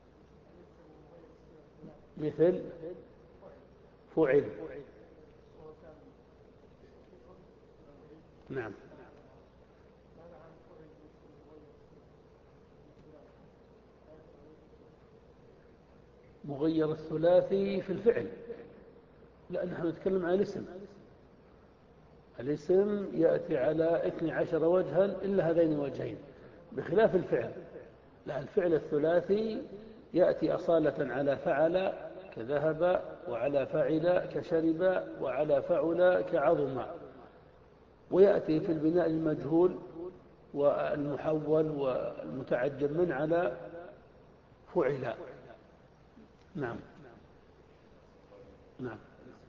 مثل فعل نعم. مغير الثلاثي في الفعل، لا نحن نتكلم عن الاسم. الاسم يأتي على اثني عشر وجها إلا هذين الوجهين، بخلاف الفعل. لا، الفعل الثلاثي يأتي أصالة على فعل كذهب، وعلى فعل كشرب، وعلى فعل كعظم، ويأتي في البناء المجهول والمحول والمتعجب من على فعل. نعم. نعم.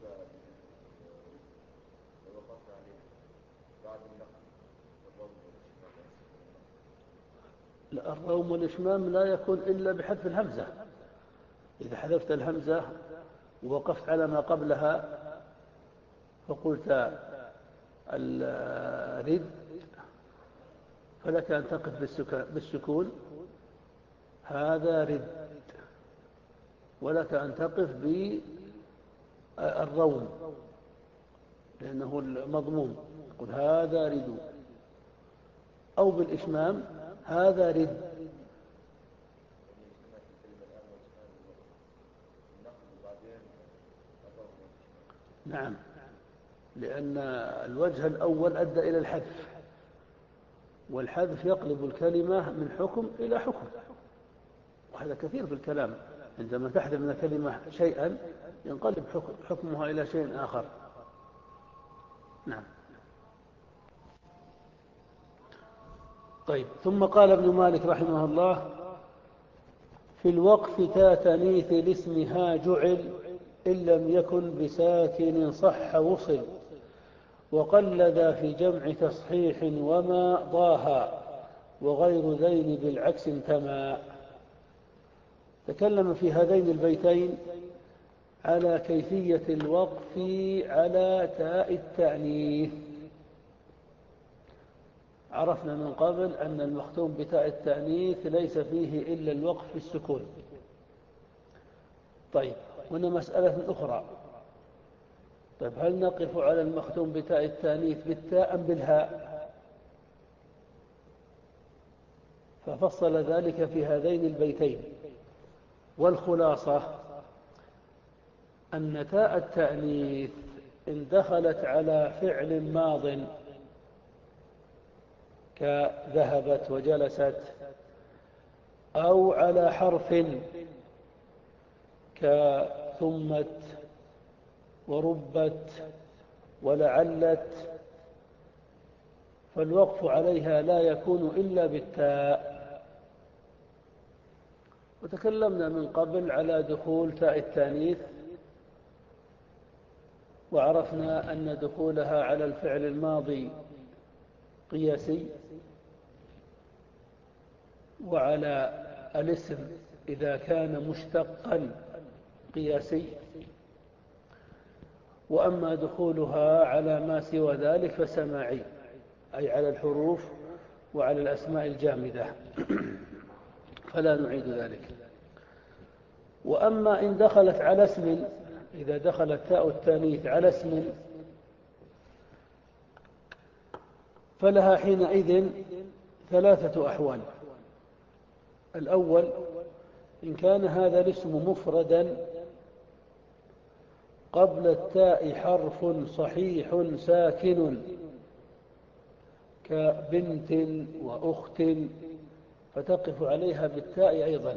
لا، الروم والإشمام لا يكون إلا بحذف الهمزة. إذا حذفت الهمزة ووقفت على ما قبلها فقلت الرد، فلك أن تقف بالسكون هذا رد، ولك أن تقف بالروم لأنه المضموم، قل هذا رد، أو بالإشمام هذا رد. نعم، لأن الوجه الأول أدى إلى الحذف، والحذف يقلب الكلمة من حكم إلى حكم، وهذا كثير في الكلام. عندما تحذف من الكلمة شيئا ينقلب حكمها إلى شيء آخر. نعم. طيب، ثم قال ابن مالك رحمه الله: في الوقف تا تانيث الاسم ها جعل، إن لم يكن بساكن صح وصل، وقل ذا في جمع تصحيح وما ضاها، وغير ذين بالعكس انتمى. تكلم في هذين البيتين على كيفية الوقف على تاء التأنيث. عرفنا من قبل أن المختوم بتاء التأنيث ليس فيه إلا الوقف بالسكون. طيب، هنا مسألة أخرى. طيب، هل نقف على المختوم بتاء التأنيث بالتاء أم بالهاء؟ ففصل ذلك في هذين البيتين، والخلاصة أن تاء التأنيث إن دخلت على فعل ماض كذهبت وجلست، أو على حرف كثمت وربت ولعلت، فالوقف عليها لا يكون إلا بالتاء. وتكلمنا من قبل على دخول تاء التانيث، وعرفنا أن دخولها على الفعل الماضي قياسي، وعلى الاسم إذا كان مشتقا قياسي، وأما دخولها على ما سوى ذلك فسماعي، أي على الحروف وعلى الأسماء الجامدة، فلا نعيد ذلك. وأما إن دخلت على اسم، إذا دخلت تاء التانيث على اسم فلها حينئذ ثلاثة أحوال. الأول: إن كان هذا الاسم مفردا قبل التاء حرف صحيح ساكن كبنت وأخت، فتقف عليها بالتاء أيضا.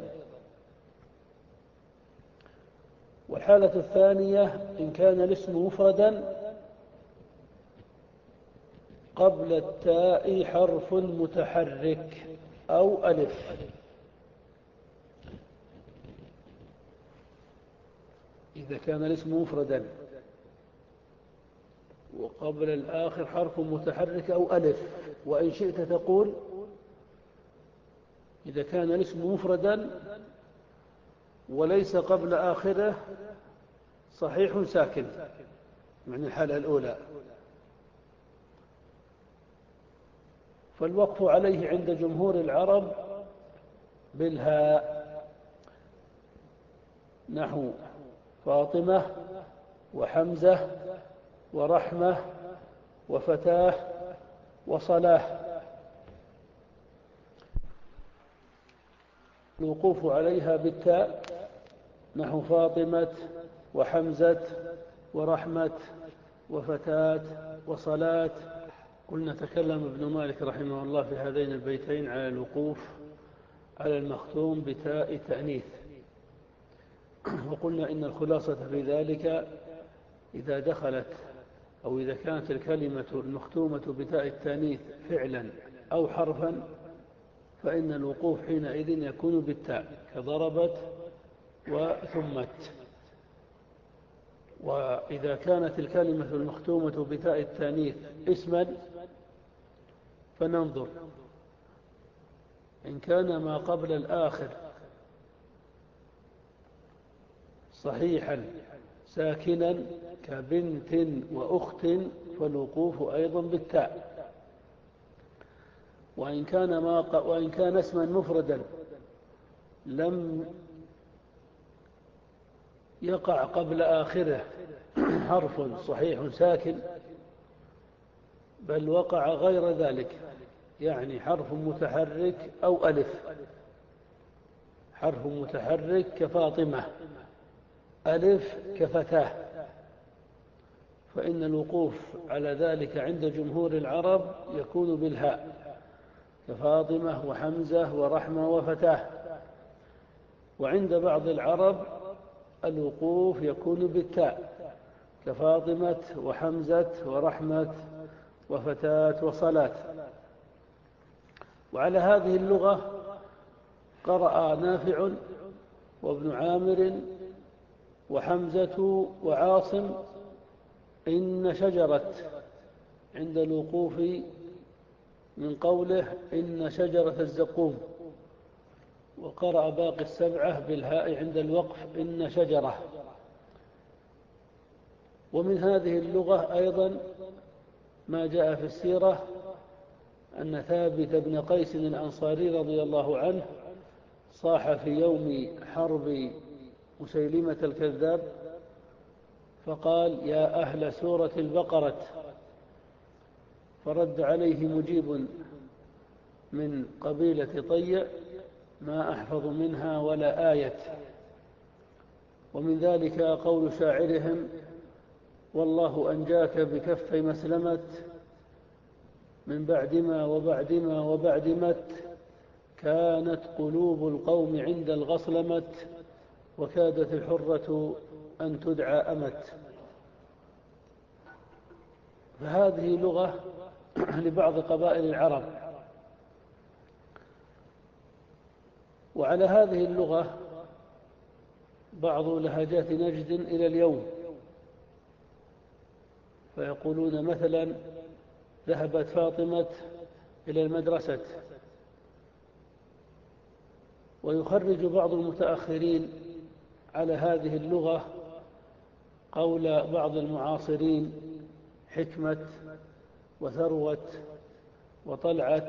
والحالة الثانية: إن كان الاسم مفردا قبل التاء حرف متحرك أو ألف. إذا كان الاسم مفردا وقبل الآخر حرف متحرك أو ألف، وإن شئت تقول إذا كان الاسم مفردا وليس قبل آخره صحيح ساكن من الحالة الأولى، فالوقف عليه عند جمهور العرب بالهاء، نحو فاطمة وحمزة ورحمة وفتاه وصلاة الوقوف عليها بالتاء نحو فاطمة وحمزة ورحمة وفتاة وصلاة. قلنا تكلم ابن مالك رحمه الله في هذين البيتين على الوقوف على المختوم بتاء تأنيث، وقلنا إن الخلاصة في ذلك إذا دخلت أو إذا كانت الكلمة المختومة بتاء التأنيث فعلا أو حرفا فإن الوقوف حينئذ يكون بالتاء كضربت وثمت. وإذا كانت الكلمة المختومة بتاء التأنيث اسما فننظر إن كان ما قبل الآخر صحيحا ساكنا كبنت وأخت فالوقوف أيضا بالتاء. وإن كان, ما ق... وإن كان اسما مفردا لم يقع قبل آخره حرف صحيح ساكن بل وقع غير ذلك، يعني حرف متحرك أو ألف، حرف متحرك كفاطمة، ألف كفتاه، فإن الوقوف على ذلك عند جمهور العرب يكون بالهاء كفاطمة وحمزة ورحمة وفتاه. وعند بعض العرب الوقوف يكون بالتاء كفاطمة وحمزة ورحمة وفتاة وصلاة. وعلى هذه اللغة قرأ نافع وابن عامر وحمزة وعاصم إن شجرة عند الوقوف من قوله إن شجرة الزقوم، وقرأ باقي السبعة بالهاء عند الوقف إن شجرة. ومن هذه اللغة أيضا ما جاء في السيرة أن ثابت بن قيس الأنصاري رضي الله عنه صاح في يوم حرب مسيلمة الكذاب فقال يا أهل سورة البقرة، فرد عليه مجيب من قبيلة طي ما أحفظ منها ولا آية. ومن ذلك قول شاعرهم والله أنجاك بكف مسلمة من بعدما وبعدما وبعدمت كانت قلوب القوم عند الغصلمة وكادت الحرة أن تدعى أمت. فهذه لغة لبعض قبائل العرب. وعلى هذه اللغة بعض لهجات نجد إلى اليوم، فيقولون مثلا ذهبت فاطمة إلى المدرسة، ويخرج بعض المتأخرين على هذه اللغة قول بعض المعاصرين حكمة وثروة وطلعت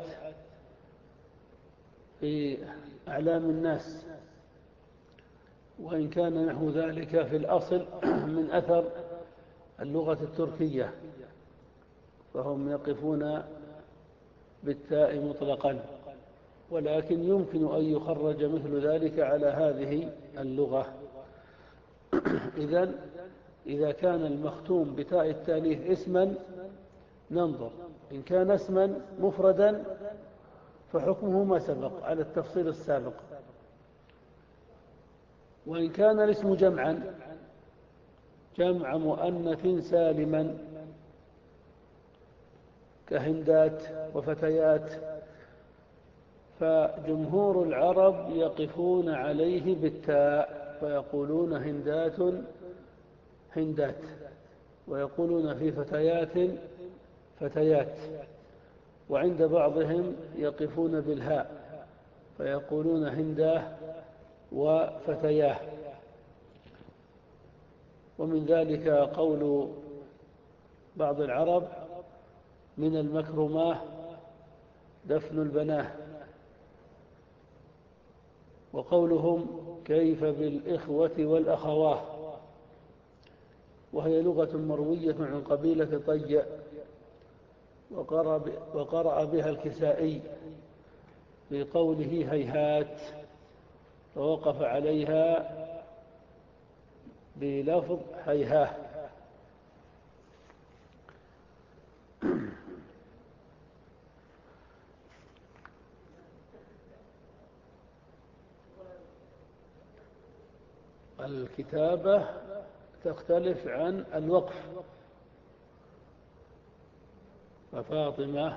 في أعلام الناس، وإن كان نحو ذلك في الأصل من أثر اللغة التركية، فهم يقفون بالتاء مطلقا، ولكن يمكن أن يخرج مثل ذلك على هذه اللغة. إذن إذا كان المختوم بتاء التانيث اسما ننظر إن كان اسما مفردا فحكمه ما سبق على التفصيل السابق، وإن كان الاسم جمعا جمع مؤنث سالما كهندات وفتيات فجمهور العرب يقفون عليه بالتاء فيقولون هندات هندات، ويقولون في فتيات فتيات. وعند بعضهم يقفون بالهاء فيقولون هنداه وفتياه. ومن ذلك قول بعض العرب من المكرماه دفن البناه، وقولهم كيف بالإخوة والأخواه، وهي لغة مروية عن قبيلة طي، وقرأ, وقرأ بها الكسائي في قوله هيهات، فوقف عليها بلفظ هيهاه. الكتابة تختلف عن الوقف، ففاطمة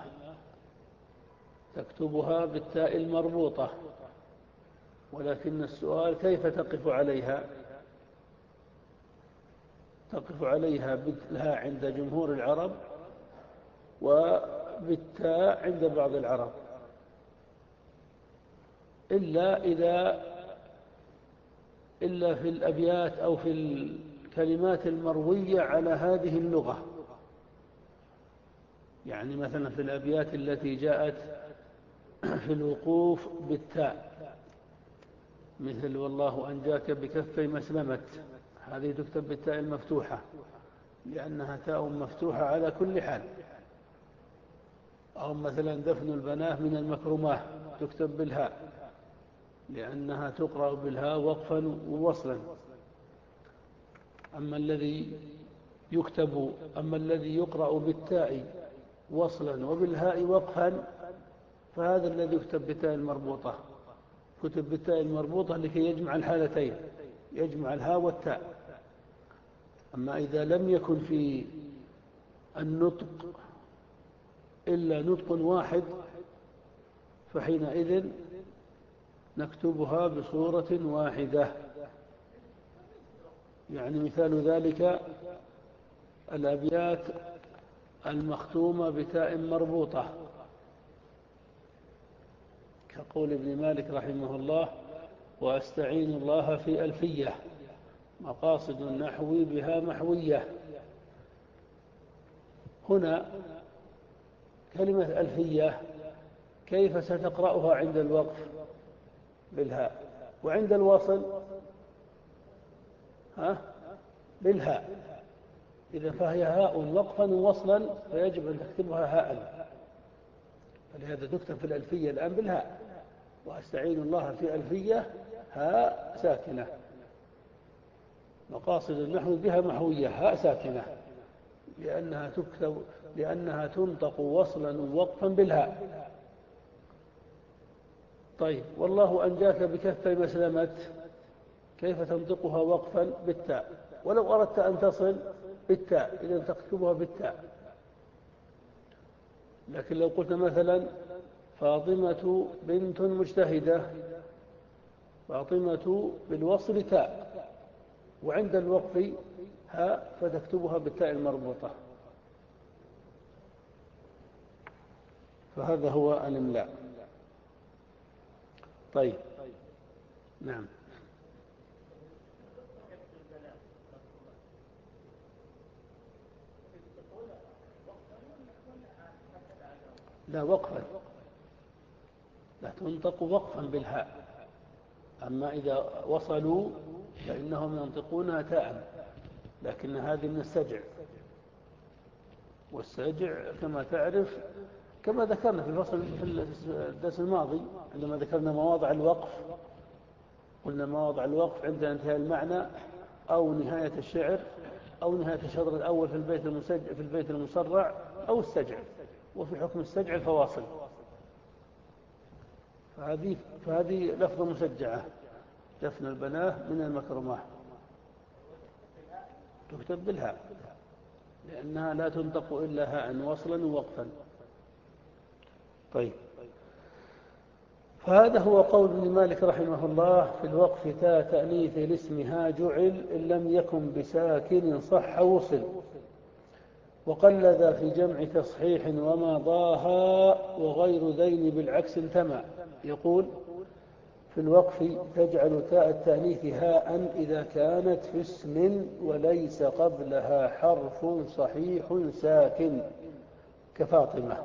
تكتبها بالتاء المربوطة، ولكن السؤال كيف تقف عليها؟ تقف عليها بالهاء عند جمهور العرب وبالتاء عند بعض العرب، إلا إذا إلا في الأبيات أو في الكلمات المروية على هذه اللغة. يعني مثلا في الأبيات التي جاءت في الوقوف بالتاء، مثل والله أنجاك بكفي مسلمة، هذه تكتب بالتاء المفتوحة لأنها تاء مفتوحة على كل حال. أو مثلا دفن البناه من المكرماه تكتب بالهاء لأنها تقرأ بالهاء وقفا ووصلا. أما الذي يكتب أما الذي يقرأ بالتاء وصلا وبالهاء وقفا فهذا الذي يكتب بالتاء المربوطة، كتب بالتاء المربوطة لكي يجمع الحالتين، يجمع الهاء والتاء. أما إذا لم يكن في النطق إلا نطق واحد فحينئذ نكتبها بصورة واحدة. يعني مثال ذلك الأبيات المختومة بتاء مربوطة، كقول ابن مالك رحمه الله: وأستعين الله في ألفية مقاصد النحو بها محوية. هنا كلمة ألفية كيف ستقرأها عند الوقف؟ بالهاء، وعند الوصل ها بالهاء. إذا فهي هاء وقفا ووصلا فيجب أن تكتبها هاء، فلهذا تكتب في الألفية الآن بالهاء. وأستعين الله في ألفية هاء ساكنة، مقاصد النحو بها محوية هاء ساكنة، لأنها تكتب لأنها تنطق وصلا ووقفا بالهاء. طيب، والله أنجاك بكفي مسلمة كيف تنطقها وقفا؟ بالتاء. ولو أردت أن تصل بالتاء إذن تكتبها بالتاء. لكن لو قلت مثلا فاطمة بنت مجتهدة، فاطمة بالوصل تاء وعند الوقف هاء، فتكتبها بالتاء المربوطة. فهذا هو الإملاء. طيب، نعم. لا، وقفا، لا تنطق وقفا بالهاء. أما إذا وصلوا فإنهم ينطقونها تاء، لكن هذه من السجع، والسجع كما تعرف كما ذكرنا في الفصل في الدرس الماضي عندما ذكرنا مواضع الوقف، قلنا مواضع الوقف عند انتهاء المعنى أو نهاية الشعر أو نهاية الشطر الأول في البيت المسجع في البيت المسرع أو السجع، وفي حكم السجع الفواصل. فهذه فهذه لفظة مسجعة: دفن البناه من المكرماه تكتب بالهاء لأنها لا تنطق إلا هاء وصلا ووقفا. طيب، فهذا هو قول ابن مالك رحمه الله في الوقف: تاء تأنيث الاسم ها جعل إن لم يكن بساكن صح وصل، وقلد في جمع تصحيح وما ضاها وغير ذين بالعكس انتمى. يقول: في الوقف تجعل تاء التأنيث هاء إذا كانت في اسم وليس قبلها حرف صحيح ساكن كفاطمة.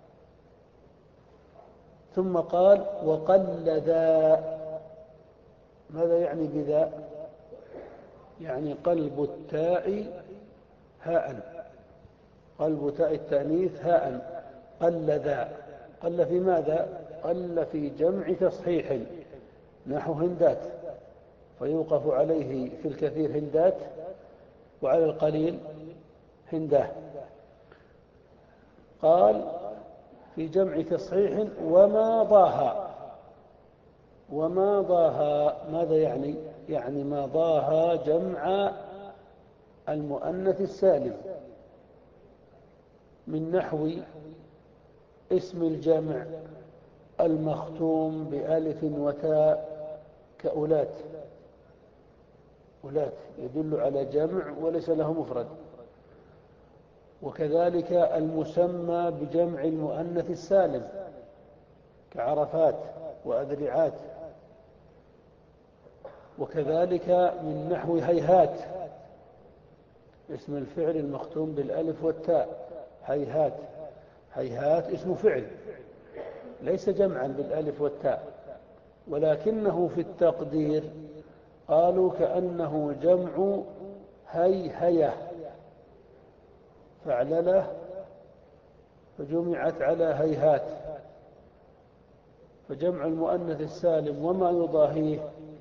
ثم قال: وقلدا. ماذا يعني بذا؟ يعني قلب التاء هاء، قلب تاء التأنيث هاء، قل ذا. قل في ماذا؟ قل في جمع تصحيح، نحو هندات، فيوقف عليه في الكثير هندات، وعلى القليل هنداه. قال في جمع تصحيح وما ضاها. وما ضاها ماذا يعني؟ يعني ما ضاها جمع المؤنث السالم، من نحو اسم الجمع المختوم بألف وتاء كأولات. أولات يدل على جمع وليس له مفرد. وكذلك المسمى بجمع المؤنث السالم كعرفات وأذرعات. وكذلك من نحو هيهات، اسم الفعل المختوم بالألف والتاء، هيهات. هيهات اسم فعل ليس جمعا بالألف والتاء، ولكنه في التقدير قالوا كأنه جمع هيهية، فاعلله فجمعت على هيهات. فجمع المؤنث السالم وما يضاهيه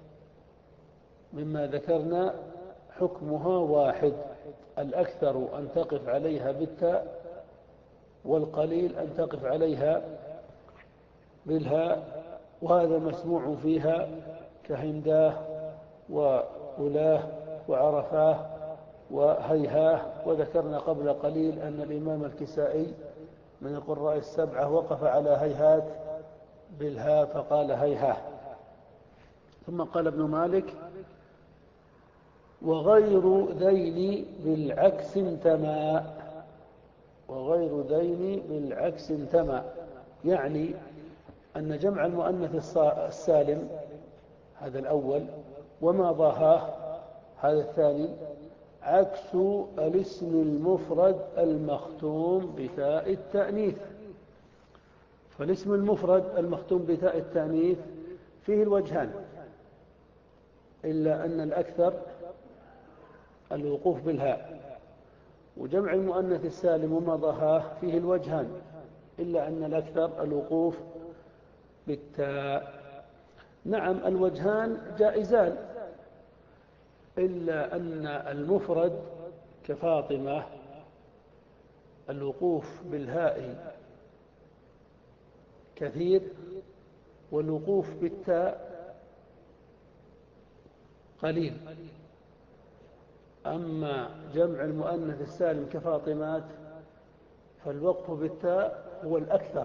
مما ذكرنا حكمها واحد، الأكثر أن تقف عليها بالتاء، والقليل أن تقف عليها بالهاء، وهذا مسموع فيها كهنداه وأولاه وعرفاه وهيهاه. وذكرنا قبل قليل أن الإمام الكسائي من القراء السبعة وقف على هيهات بالهاء فقال هيهاه. ثم قال ابن مالك وغير ذين بالعكس انتمى. وغير ذين بالعكس انتمى، يعني أن جمع المؤنث السالم هذا الأول وما ضاهاه هذا الثاني عكس الاسم المفرد المختوم بتاء التأنيث. فالاسم المفرد المختوم بتاء التأنيث فيه الوجهان، إلا أن الأكثر الوقوف بالهاء. وجمع المؤنث السالم وما ضاهاه فيه الوجهان، إلا أن الأكثر الوقوف بالتاء. نعم الوجهان جائزان، إلا أن المفرد كفاطمة الوقوف بالهاء كثير، والوقوف بالتاء قليل. أما جمع المؤنث السالم كفاطمات فالوقف بالتاء هو الأكثر،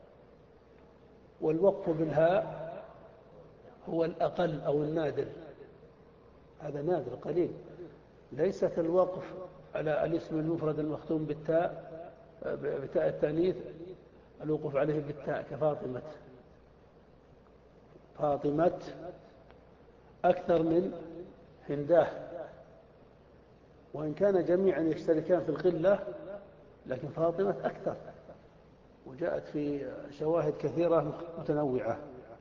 والوقف بالهاء هو الأقل أو النادر. هذا نادر قليل، ليس كالوقف على الاسم المفرد المختوم بالتاء بتاء التأنيث الوقوف عليه بالتاء كفاطمة. فاطمة أكثر من هنداه، وإن كان جميعا يشتركان في القلة، لكن فاطمة أكثر، وجاءت في شواهد كثيرة متنوعة.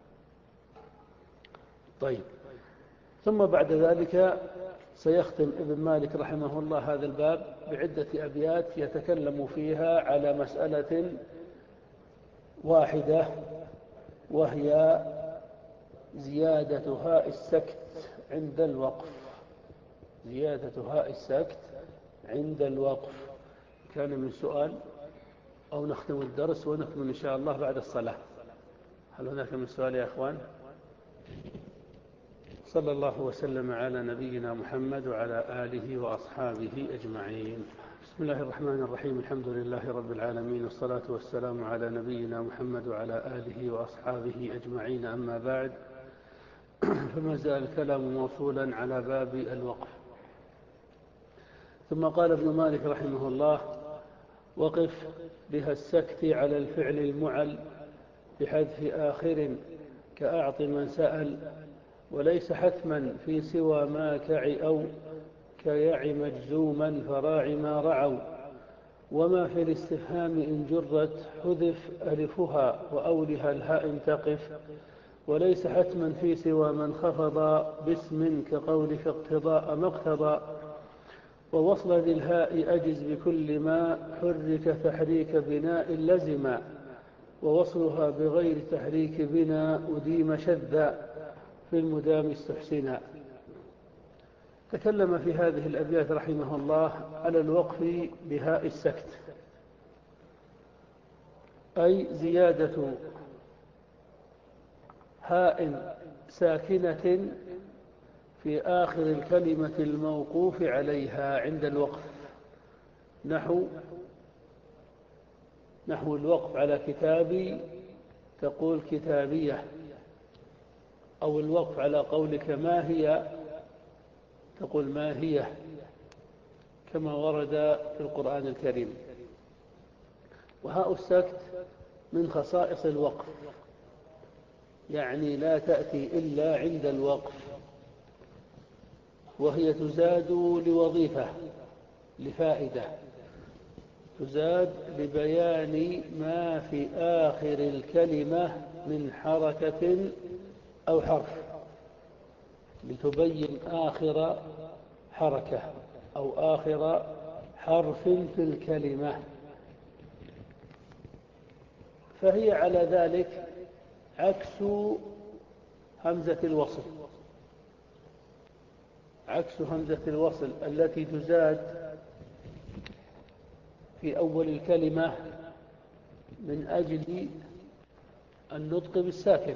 طيب، ثم بعد ذلك سيختم ابن مالك رحمه الله هذا الباب بعدة أبيات يتكلم فيها على مسألة واحدة، وهي زيادة هاء السكت عند الوقف. زيادة هاء السكت عند الوقف. كان من سؤال أو نختم الدرس ونكمل إن شاء الله بعد الصلاة. هل هناك من سؤال يا أخوان؟ صلى الله وسلم على نبينا محمد وعلى آله وأصحابه أجمعين. بسم الله الرحمن الرحيم. الحمد لله رب العالمين، والصلاة والسلام على نبينا محمد وعلى آله وأصحابه أجمعين. أما بعد، فما زال الكلام موصولا على باب الوقف. ثم قال ابن مالك رحمه الله: وقف بها السكت على الفعل المعل بحذف آخر كأعط من سأل، وليس حتما في سوى ما كع أو كيع مجزوما فراع ما رعوا. وما في الاستفهام إن جرت حذف ألفها وأولها الهاء تقف، وليس حتما في سوى من خفض باسم كقولك اقتضاء ما اقتضى. ووصل ذي الهاء أجز بكل ما حرك تحريك بناء لزما، ووصلها بغير تحريك بنا أديم شذا في المدام استحسنا. تكلم في هذه الأبيات رحمه الله على الوقف بهاء السكت، أي زيادة هاء ساكنة في آخر الكلمة الموقوف عليها عند الوقف، نحو نحو الوقف على كتابي تقول كتابية، أو الوقف على قولك ما هي تقول ما هي، كما ورد في القرآن الكريم. وهاء السكت من خصائص الوقف، يعني لا تأتي إلا عند الوقف، وهي تزاد لوظيفة لفائدة، تزاد لبيان ما في آخر الكلمة من حركة أو حرف، لتبين آخر حركة أو آخر حرف في الكلمة. فهي على ذلك عكس همزة الوصل، عكس همزة الوصل التي تزاد في أول الكلمة من أجل النطق بالساكن،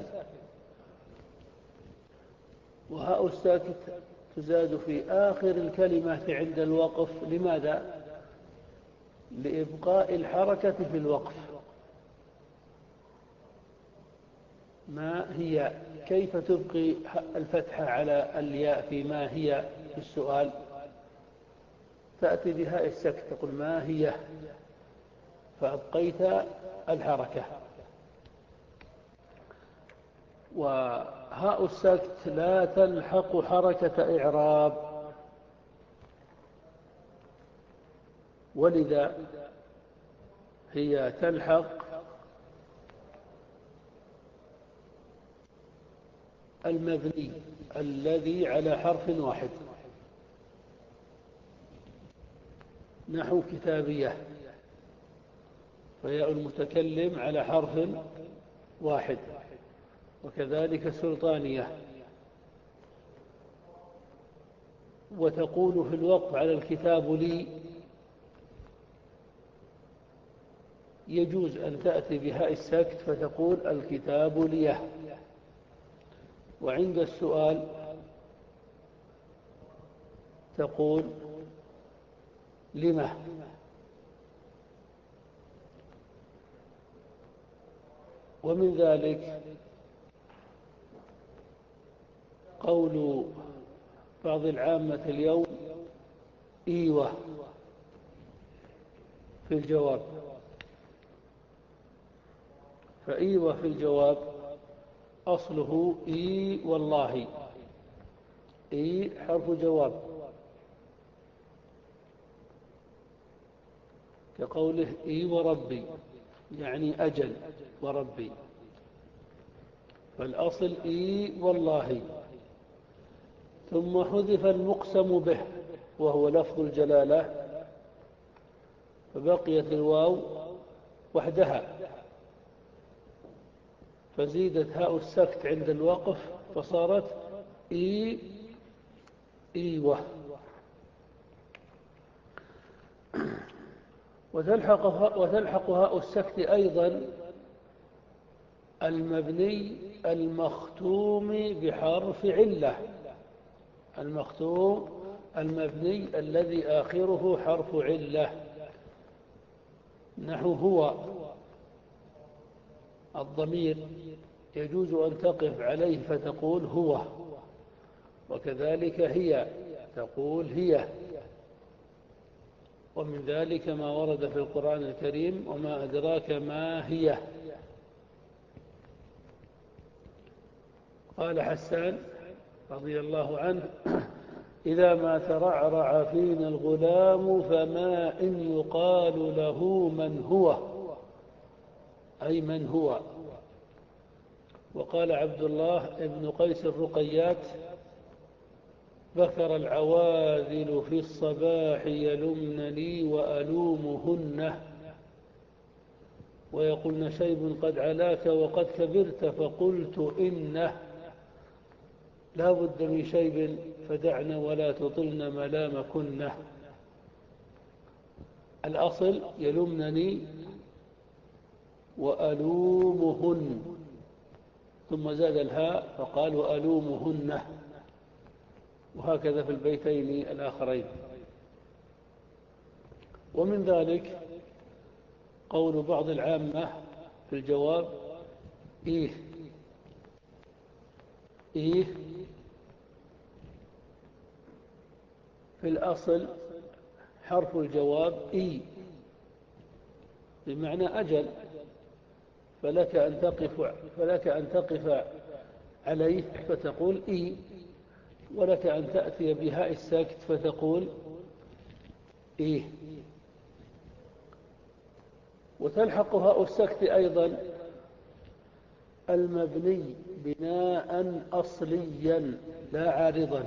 وهاء الساكت تزاد في آخر الكلمة عند الوقف. لماذا؟ لإبقاء الحركة في الوقف. ما هي، كيف تبقي الفتحة على الياء في ما هي في السؤال؟ تأتي بهاء السكت تقول ما هي، فأبقيت الحركة. وهاء السكت لا تلحق حركة إعراب، ولذا هي تلحق المبني الذي على حرف واحد، نحو كتابية، فياء المتكلم على حرف واحد، وكذلك سلطانية. وتقول في الوقف على الكتاب لي، يجوز أن تأتي بهاء السكت فتقول الكتاب لي. وعند السؤال تقول لما. ومن ذلك قول بعض العامة اليوم إيوة في الجواب، فإيوة في الجواب أصله إي والله، إي حرف جواب، كقوله إي وربي، يعني أجل وربي، فالأصل إي والله، ثم حذف المقسم به وهو لفظ الجلالة، فبقيت الواو وحدها، فزيدت هاء السكت عند الوقف فصارت إي إيوة. وتلحق, وتلحق هاء السكت أيضا المبني المختوم بحرف علة، المختوم المبني الذي آخره حرف علة، نحو هو الضمير يجوز أن تقف عليه فتقول هو، وكذلك هي تقول هي. ومن ذلك ما ورد في القرآن الكريم وما أدراك ما هي. قال حسان رضي الله عنه إذا ما ترعرع فينا الغلام فما إن يقال له من هو، أي من هو. وقال عبد الله ابن قيس الرقيات بكر العواذل في الصباح يلمنني وألومهن، ويقولن شيب قد علاك وقد كبرت فقلت إنه لا بد من شيب فدعن ولا تطلن ملامكن. الأصل يلمنني وألومهن، ثم زاد الهاء فقال وألومهن، وهكذا في البيتين الآخرين. ومن ذلك قول بعض العامة في الجواب إيه إيه في الأصل حرف الجواب إي بمعنى أجل، فلك أن تقف فلك أن تقف عليه فتقول إي، ولك أن تأتي بهاء الساكت فتقول إيه. وتلحق هاء السكت أيضا المبني بناء أصليا لا عارضا،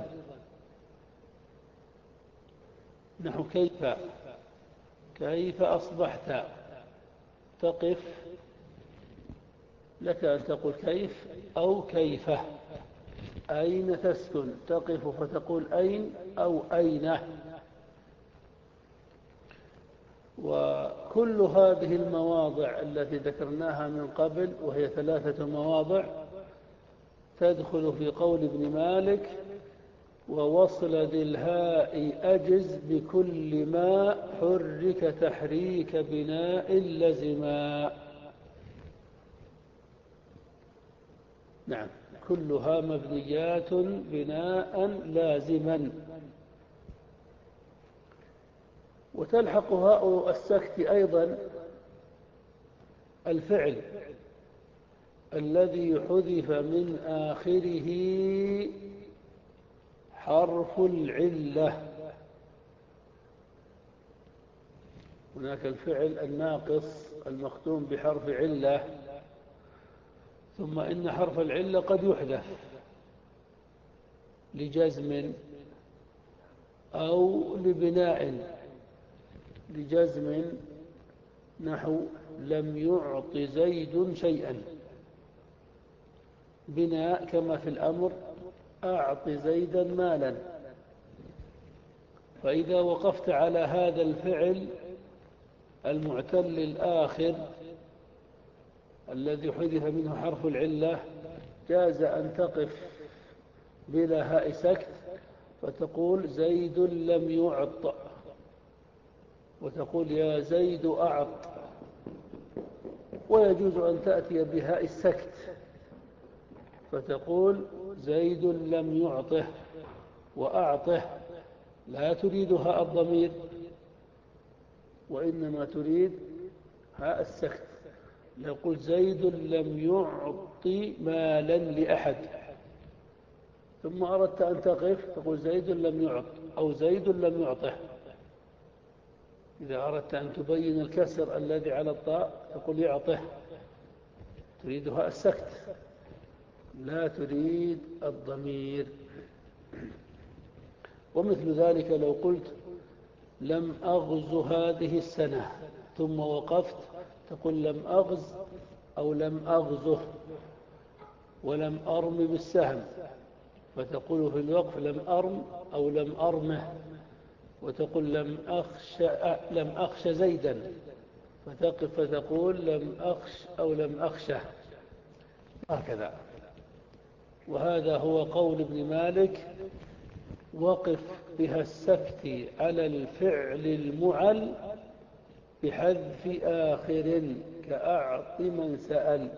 نحو كيف كيف أصبحت، تقف، لك أن تقول كيف أو كيف. أين تسكن، تقف فتقول أين أو أين. وكل هذه المواضع التي ذكرناها من قبل وهي ثلاثة مواضع تدخل في قول ابن مالك ووصل ذي الهاء أجز بكل ما حرك تحريك بناء لزما. نعم، كلها مبنيات بناء لازما. وتلحق هاء السكت أيضا الفعل الذي حذف من آخره حرف العلة. هناك الفعل الناقص المختوم بحرف علة، ثم إن حرف العلة قد يحذف لجزم أو لبناء. لجزم نحو لم يعط زيد شيئا، بناء كما في الأمر أعط زيدا مالا. فإذا وقفت على هذا الفعل المعتل الآخر الذي حذف منه حرف العلة جاز أن تقف بلا هاء سكت فتقول زيد لم يعط، وتقول يا زيد أعط. ويجوز أن تأتي بهاء السكت فتقول زيد لم يعطه وأعطه، لا تريد هاء الضمير وإنما تريد هاء السكت. يقول زيد لم يعطي مالا لأحد، ثم أردت أن تقف تقول زيد لم يعط أو زيد لم يعطه. إذا أردت أن تبين الكسر الذي على الطاء تقول يعطه، تريد هاء السكت لا تريد الضمير. ومثل ذلك لو قلت لم أغز هذه السنة ثم وقفت تقول لم أغز أو لم أغزه، ولم أرم بالسهم فتقول في الوقف لم أرم أو لم أرمه، وتقول لم أخش, لم أخش زيدا فتقف فتقول لم أخش أو لم أخشه، هكذا. وهذا هو قول ابن مالك وقف بها السكت على الفعل المعل بحذف آخر كأعط من سأل.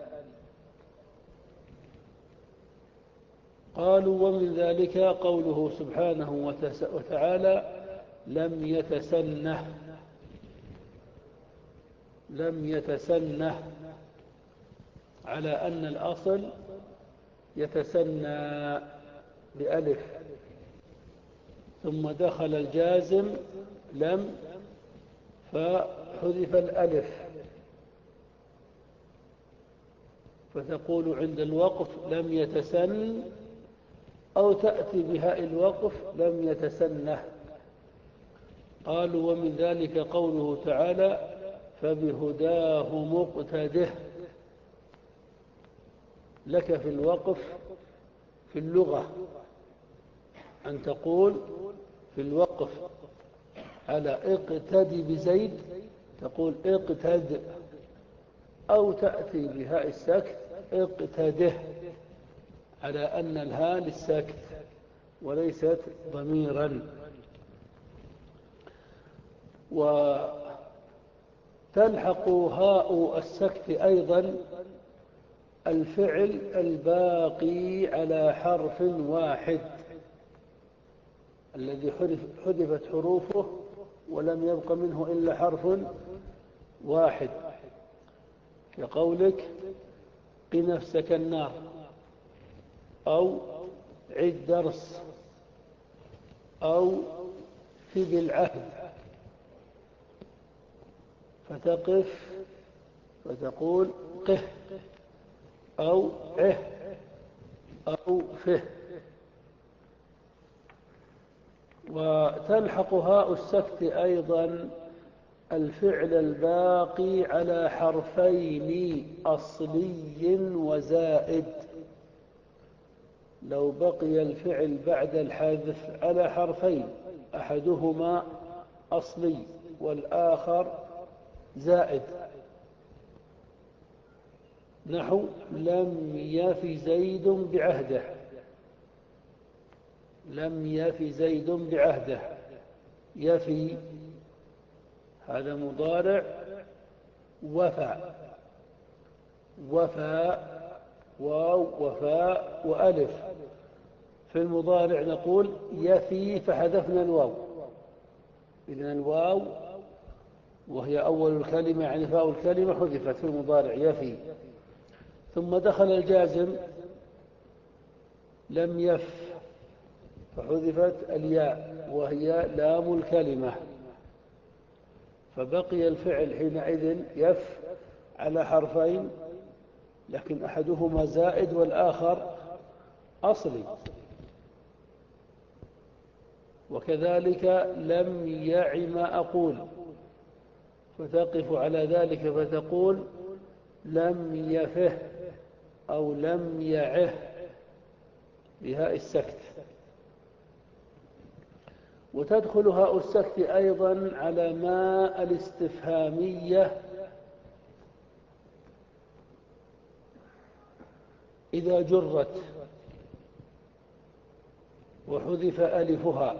قالوا ومن ذلك قوله سبحانه وتعالى لم يتسنه لم يتسنه على أن الأصل يتسنى بألف، ثم دخل الجازم لم فحذف الألف، فتقول عند الوقف لم يتسن أو تأتي بهاء الوقف لم يتسنه. قالوا ومن ذلك قوله تعالى فبهداه مقتده. لك في الوقف في اللغة أن تقول في الوقف على اقتدي بزيد تقول اقتد، أو تأتي بهاء السكت اقتده، على أن الهاء للسكت وليست ضميرا. وتلحق هاء السكت أيضا الفعل الباقي على حرف واحد الذي حذفت حروفه ولم يبق منه إلا حرف واحد، كقولك قِ نفسك النار، أو عد درس، أو في بالعهد، فتقف فتقول قه أو عه أو فه. وتلحق هاء السكت أيضا الفعل الباقي على حرفين أصلي وزائد. لو بقي الفعل بعد الحذف على حرفين أحدهما أصلي والآخر زائد، نحو لم يف زيد بعهده، لم يف زيد بعهده، يفي هذا مضارع وفى، وفى واو وفاء وألف. في المضارع نقول يفي فحذفنا الواو، إذن الواو وهي أول الكلمة يعني فاء الكلمة حذفت في المضارع يفي. ثم دخل الجازم لم يف فحذفت الياء وهي لام الكلمة، فبقي الفعل حينئذ يف على حرفين لكن أحدهما زائد والآخر أصلي. وكذلك لم يعم أقول، فتقف على ذلك فتقول لم يفه أو لم يعه بهاء السكت. وتدخل هاء السكت أيضا على ما الاستفهامية إذا جرت وحذف ألفها،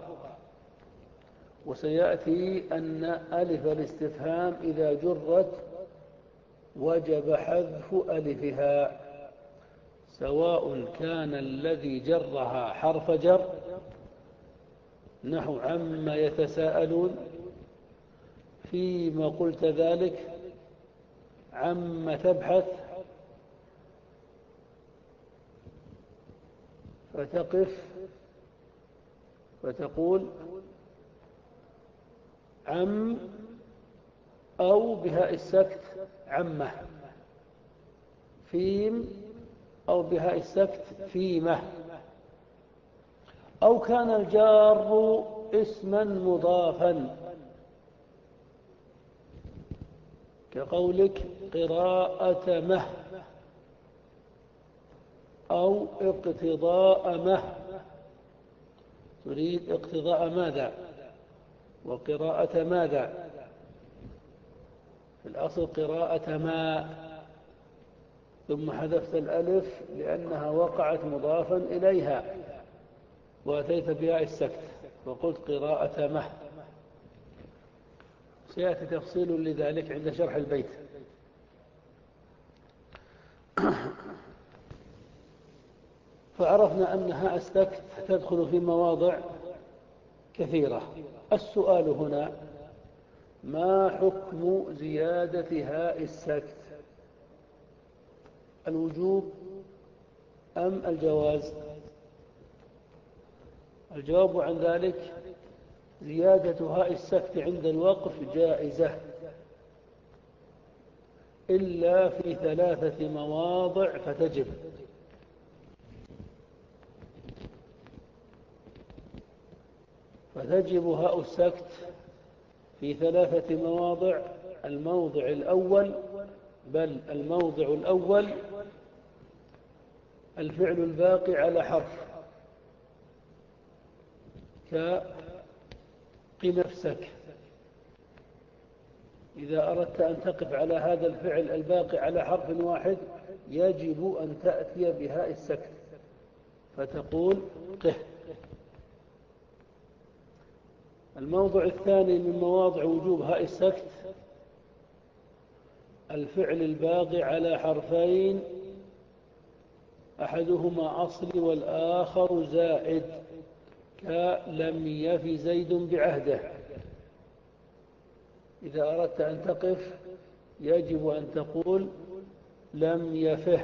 وسيأتي أن ألف الاستفهام إذا جرت وجب حذف ألفها، سواء كان الذي جرها حرف جر نحو عما يتساءلون، فيما قلت ذلك، عما تبحث، فتقف فتقول عم أو بهاء السكت عمه، فيم أو بهاء السكت فيمه. أو كان الجار اسما مضافا كقولك قراءة مه أو اقتضاء مه، تريد اقتضاء ماذا وقراءة ماذا؟ في الأصل قراءة ما، ثم حذفت الألف لأنها وقعت مضافا إليها وأتيت بها السكت وقلت قراءة مه. سيأتي تفصيل لذلك عند شرح البيت. فعرفنا أن هاء السكت تدخل في مواضع كثيرة. السؤال هنا ما حكم زيادة هاء السكت؟ الوجوب أم الجواز؟ الجواب عن ذلك زيادة هاء السكت عند الوقف جائزة إلا في ثلاثة مواضع فتجب. فتجب هاء السكت في ثلاثة مواضع. الموضع الأول بل الموضع الأول الفعل الباقي على حرف كقِ نفسك. إذا أردت أن تقف على هذا الفعل الباقي على حرف واحد يجب أن تأتي بهاء السكت فتقول قه. الموضع الثاني من مواضع وجوب هاء السكت الفعل الباقي على حرفين أحدهما أصلي والآخر زائد كلم يف زيد بعهده. إذا أردت أن تقف يجب أن تقول لم يفه.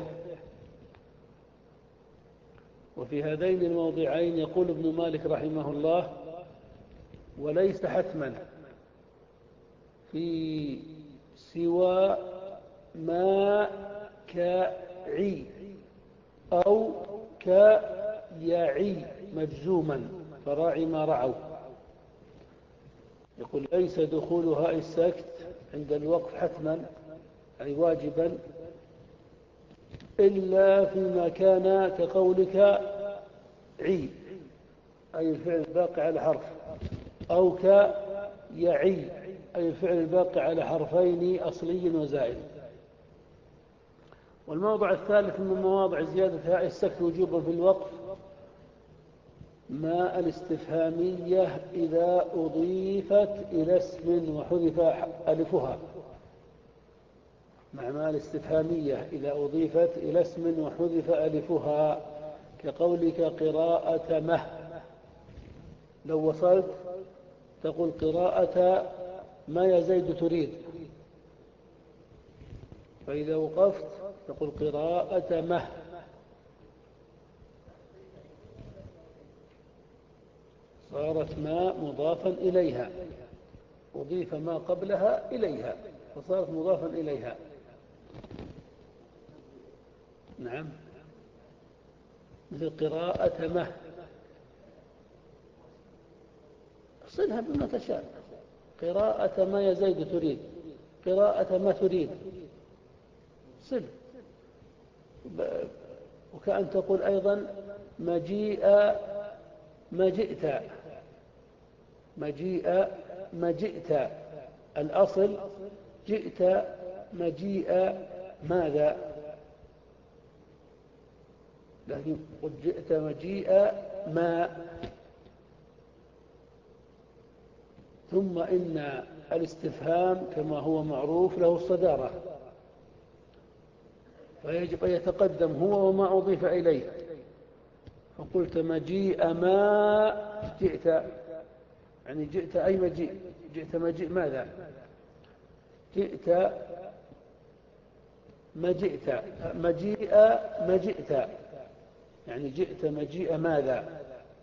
وفي هذين الموضعين يقول ابن مالك رحمه الله: وليس حتما في سوى ما كعي أو كيعي مجزوما فراعي ما رعوا. يقول ليس دخول هاء السكت عند الوقف حتما أي واجبا إلا فيما كان كقولك عي أي الفعل الباقي على حرف، أو كيعي أي الفعل الباقي على حرفين أصلي وزائد. والموضع الثالث من مواضع زيادة هاء السكت وجوبا في الوقف ما الاستفهامية إذا أضيفت إلى اسم وحذف ألفها. مع ما الاستفهامية إذا أضيفت إلى اسم وحذف ألفها كقولك قراءة مه. لو وصلت تقول قراءة ما يا زيد تريد، فإذا وقفت تقول قراءة مه. صارت ما مضافا إليها، أضيف ما قبلها إليها فصارت مضافا إليها. نعم، مثل قراءة مه صلها بما تشاء. قراءة ما يا زيد تريد، قراءة ما تريد صل. وكأن تقول أيضا مجيء ما جئت، مجيء ما جئت. الأصل جئت مجيء ماذا، لكن قد جئت مجيء ما. ثم إن الاستفهام كما هو معروف له الصدارة، فيجب أن يتقدم هو وما أضيف إليه. فقلت مجيء ما جئت، يعني جئت أي مجيء، جئت مجيء ماذا، جئت ما جئت، مجيء ما جئت، يعني جئت مجيء ماذا.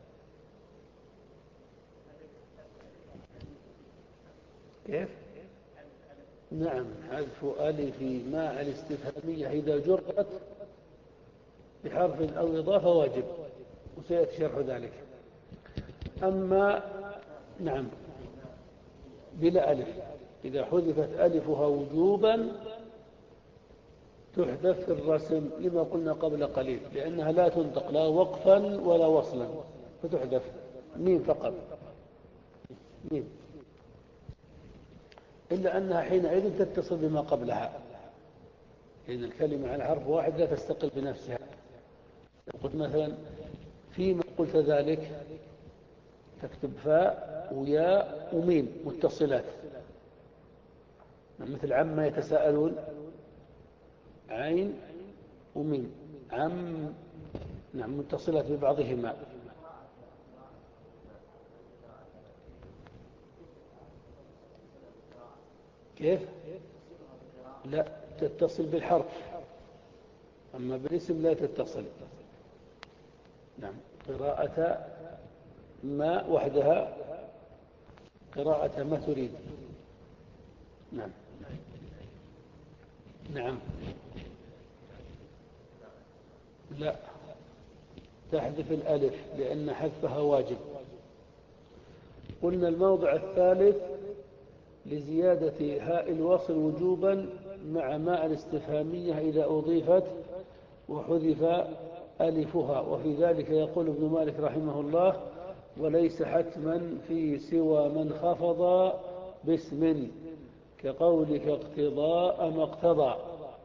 كيف؟ نعم، حذف ألف ما الاستفهامية إذا جرت بحرف أو إضافة واجب، وسيأتي شرح ذلك. أما نعم بلا ألف، إذا حذفت ألفها وجوبا تحذف في الرسم لما قلنا قبل قليل، لأنها لا تنطق لا وقفا ولا وصلا، فتحذف ميم فقط، ميم، إلا أنها حينئذ تتصل بما قبلها، لأن الكلمة على حرف واحد لا تستقل بنفسها. قلت مثلا فيما قلت ذلك تكتب فاء وياء وميم متصلات، مثل عما يتساءلون عين وميم عم، نعم متصلات ببعضهما. كيف؟ لا، تتصل بالحرف، أما بالاسم لا تتصل. نعم، قراءة ما وحدها، قراءة ما تريد. نعم نعم لا، تحذف الألف لأن حذفها واجب. قلنا الموضع الثالث لزيادة هاء الوصل وجوبا مع ماء الاستفهامية إذا أضيفت وحذف ألفها، وفي ذلك يقول ابن مالك رحمه الله: وليس حتما في سوى من خفض باسم، كقولك اقتضاء ما اقتضى.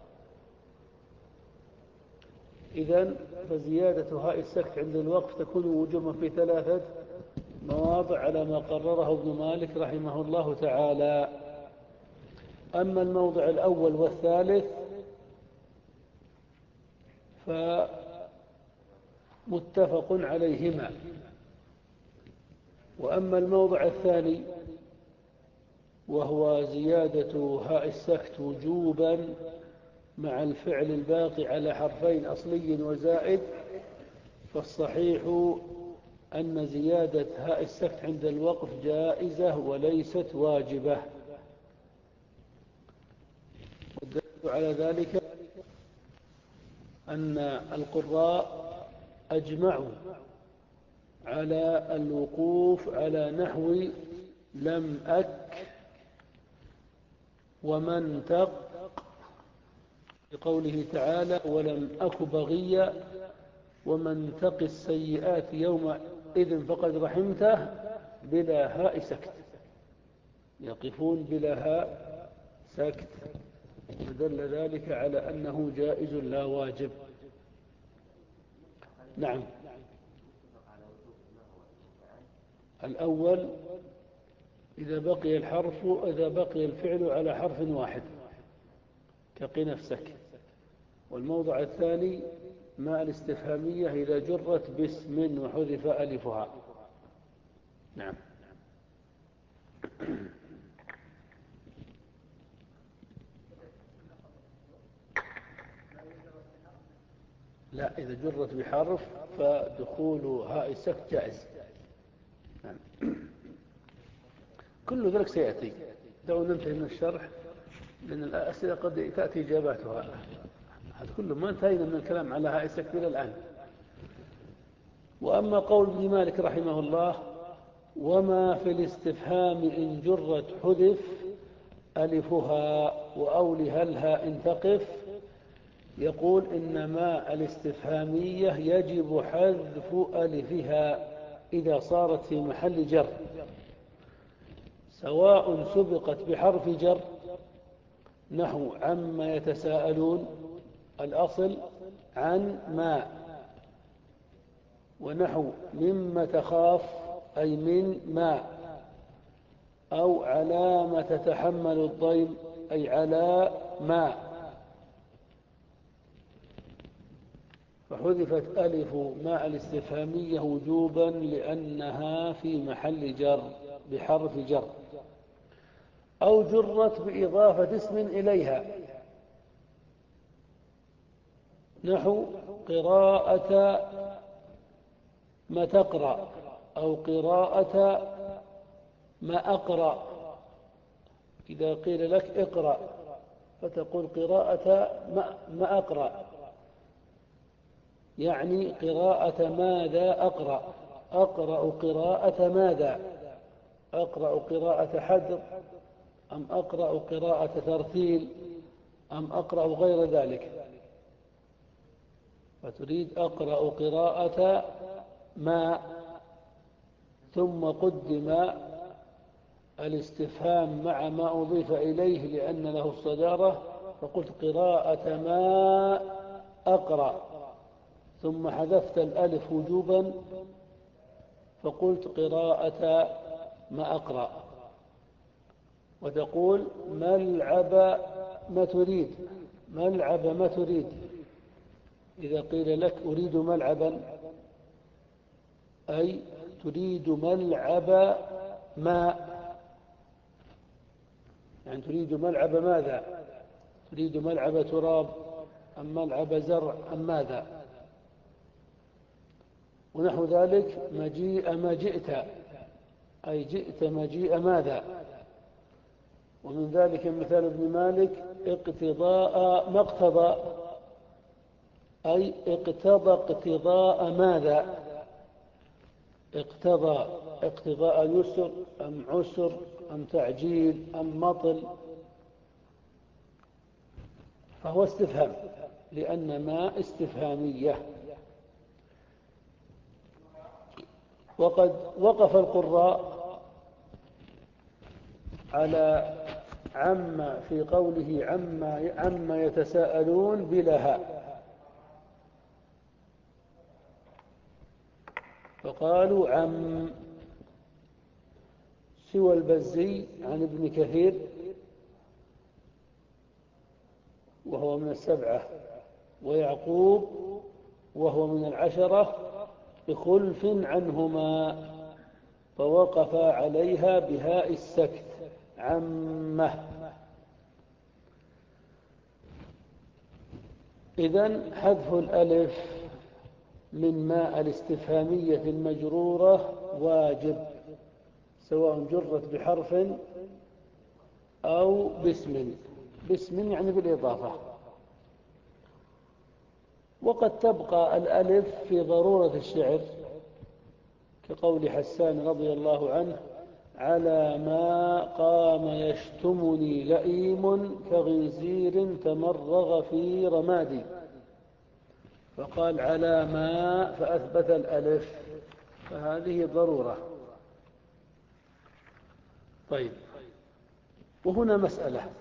إذن فزيادة هاء السكت عند الوقف تكون وجوبا في ثلاثة مواضع على ما قرره ابن مالك رحمه الله تعالى. أما الموضع الأول والثالث فمتفق عليهما، وأما الموضع الثاني وهو زيادة هاء السكت وجوبا مع الفعل الباقي على حرفين أصلي وزائد، فالصحيح أن زيادة هاء السكت عند الوقف جائزة وليست واجبة. والدليل على ذلك أن القراء أجمعوا على الوقوف على نحو لم أك ومن تق، بقوله تعالى: ولم أك بغيا ومن تق السيئات يومئذ فقد رحمته، بلا هاء سكت، يقفون بلا هاء سكت، فدل ذلك على أنه جائز لا واجب. نعم. الأول إذا بقي الحرف إذا بقي الفعل على حرف واحد كقي نفسك. والموضع الثاني ماء الاستفهامية إذا جرت باسم وحذف ألفها. نعم. لا، إذا جرت بحرف فدخول هاء السكت جائز. نعم. كل ذلك سيأتي. دعونا ننتهي من الشرح لأن الأسئلة قد تأتي إجاباتها. هذا كله ما انتهينا من الكلام على هاء السكت إلى الآن. وأما قول ابن مالك رحمه الله: وما في الاستفهام إن جرت حذف ألفها وأولها الها إن تقف، يقول إن ما الاستفهامية يجب حذف ألفها إذا صارت في محل جر، سواء سبقت بحرف جر نحو عما يتساءلون، الأصل عن ما، ونحو مما تخاف أي من ما، أو على ما تتحمل الضيم أي على ما، فحذفت ألف ماء الاستفهامية وجوبا لأنها في محل جر بحرف جر، أو جرت بإضافة اسم إليها نحو قراءة ما تقرأ أو قراءة ما أقرأ. إذا قيل لك اقرأ فتقول قراءة ما أقرأ، يعني قراءة ماذا أقرأ، أقرأ قراءة ماذا، أقرأ قراءة حذر أم أقرأ قراءة ترتيل أم أقرأ غير ذلك، فتريد أقرأ قراءة ما، ثم قدم الاستفهام مع ما أضيف إليه لأن له الصدارة، فقلت قراءة ما أقرأ، ثم حذفت الألف وجوبا فقلت قراءة ما أقرأ. وتقول ملعب ما تريد، ملعب ما تريد، إذا قيل لك أريد ملعبا أي تريد ملعب ما، يعني تريد ملعب ماذا، تريد ملعب تراب أم ملعب زرع أم ماذا، ونحو ذلك مجيء ما جئت أي جئت مجيء ماذا. ومن ذلك مثال ابن مالك اقتضاء ما اقتضى أي اقتضى اقتضاء ماذا، اقتضى اقتضاء يسر أم عسر أم تعجيل أم مطل، فهو استفهام، لأن ما استفهامية. وقد وقف القراء على عما في قوله عما, عما يتساءلون بلا هاء، فقالوا عم، سوى البزي عن ابن كثير وهو من السبعة، ويعقوب وهو من العشرة بخلف عنهما، فوقف عليها بهاء السكت عمه. إذن حذف الألف من ماء الاستفهامية المجرورة واجب، سواء جرت بحرف أو باسم، باسم يعني بالإضافة. وقد تبقى الألف في ضرورة الشعر، كقول حسان رضي الله عنه: على ما قام يشتمني لئيم كغنزير تمرغ في رمادي، فقال على ما فأثبت الألف، فهذه ضرورة. طيب، وهنا مسألة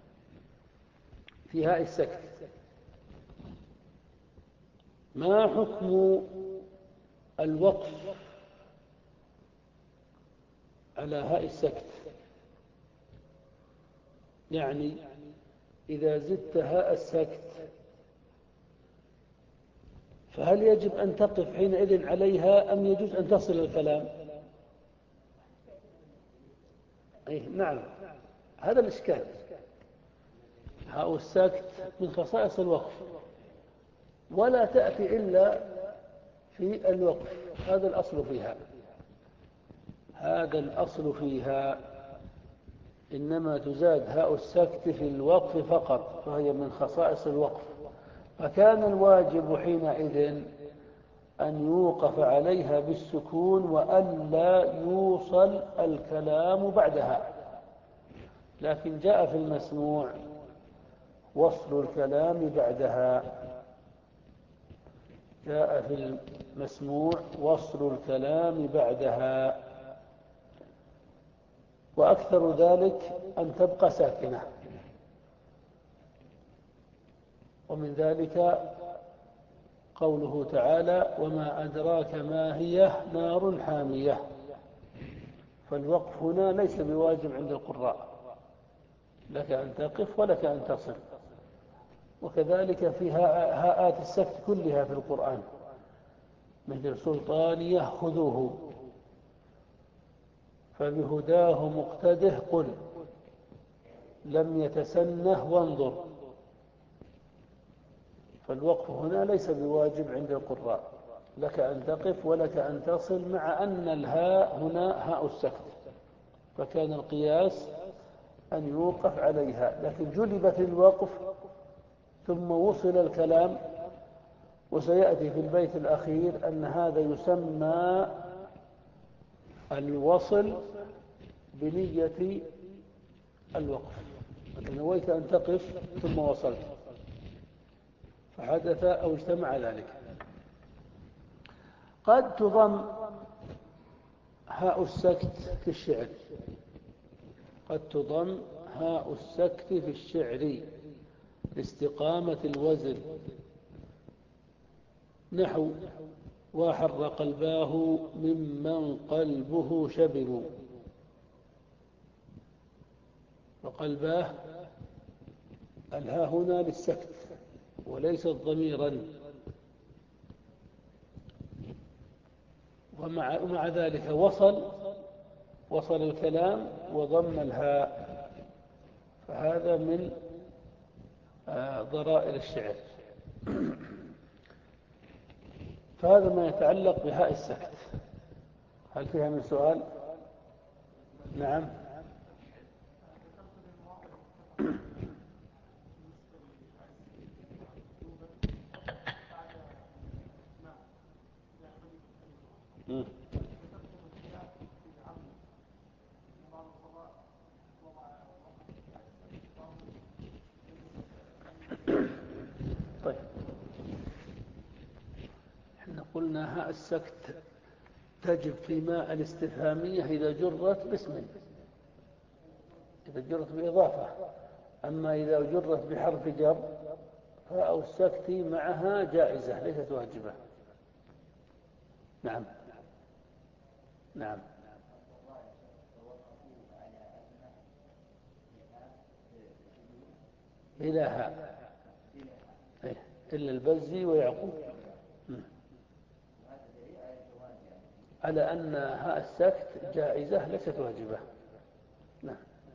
في هاء السكت: ما حكم الوقف على هاء السكت؟ يعني إذا زدت هاء السكت فهل يجب أن تقف حينئذ عليها أم يجوز أن تصل الكلام؟ أي نعم، هذا الإشكال. هاء السكت من خصائص الوقف، ولا تأتي إلا في الوقف، هذا الأصل فيها، هذا الأصل فيها، إنما تزاد هاء السكت في الوقف فقط، فهي من خصائص الوقف، فكان الواجب حينئذ أن يوقف عليها بالسكون وألا يوصل الكلام بعدها. لكن جاء في المسموع وصل الكلام بعدها، جاء في المسموع وصل الكلام بعدها، وأكثر ذلك أن تبقى ساكنة. ومن ذلك قوله تعالى: وما أدراك ما هي نار حامية. فالوقف هنا ليس بواجب عند القراء، لك أن تقف ولك أن تصل. وكذلك في هاءات السكت كلها في القرآن، مثل سلطانية خذوه، فبهداه مقتده قل، لم يتسنه وانظر. فالوقف هنا ليس بواجب عند القراء، لك أن تقف ولك أن تصل، مع أن الهاء هنا هاء السكت، فكان القياس أن يوقف عليها، لكن جلبت الوقف ثم وصل الكلام. وسيأتي في البيت الأخير أن هذا يسمى الوصل بنية الوقف، أنت نويت أن تقف ثم وصلت، فحدث أو اجتمع ذلك. قد تضم هاء السكت في الشعر، قد تضم هاء السكت في الشعر لاستقامة الوزن، نحو: وحر قلباه ممن قلبه شبل. وقلباه الها هنا للسكت وليست ضميرا، ومع, ومع ذلك وصل وصل الكلام وضم الهاء، فهذا من ضرائر الشعر. فهذا ما يتعلق بهاء السكت. هل فيها من سؤال؟ نعم. قلنا هاء السكت تجب في ماء الاستفهامية إذا جرت باسم، إذا جرت بإضافة. أما إذا جرت بحرف جر فاء السكت معها جائزة ليست واجبة. نعم نعم. إلها إلا البزي ويعقوب، على أن هاء السكت جائزة ليست واجبة. نعم.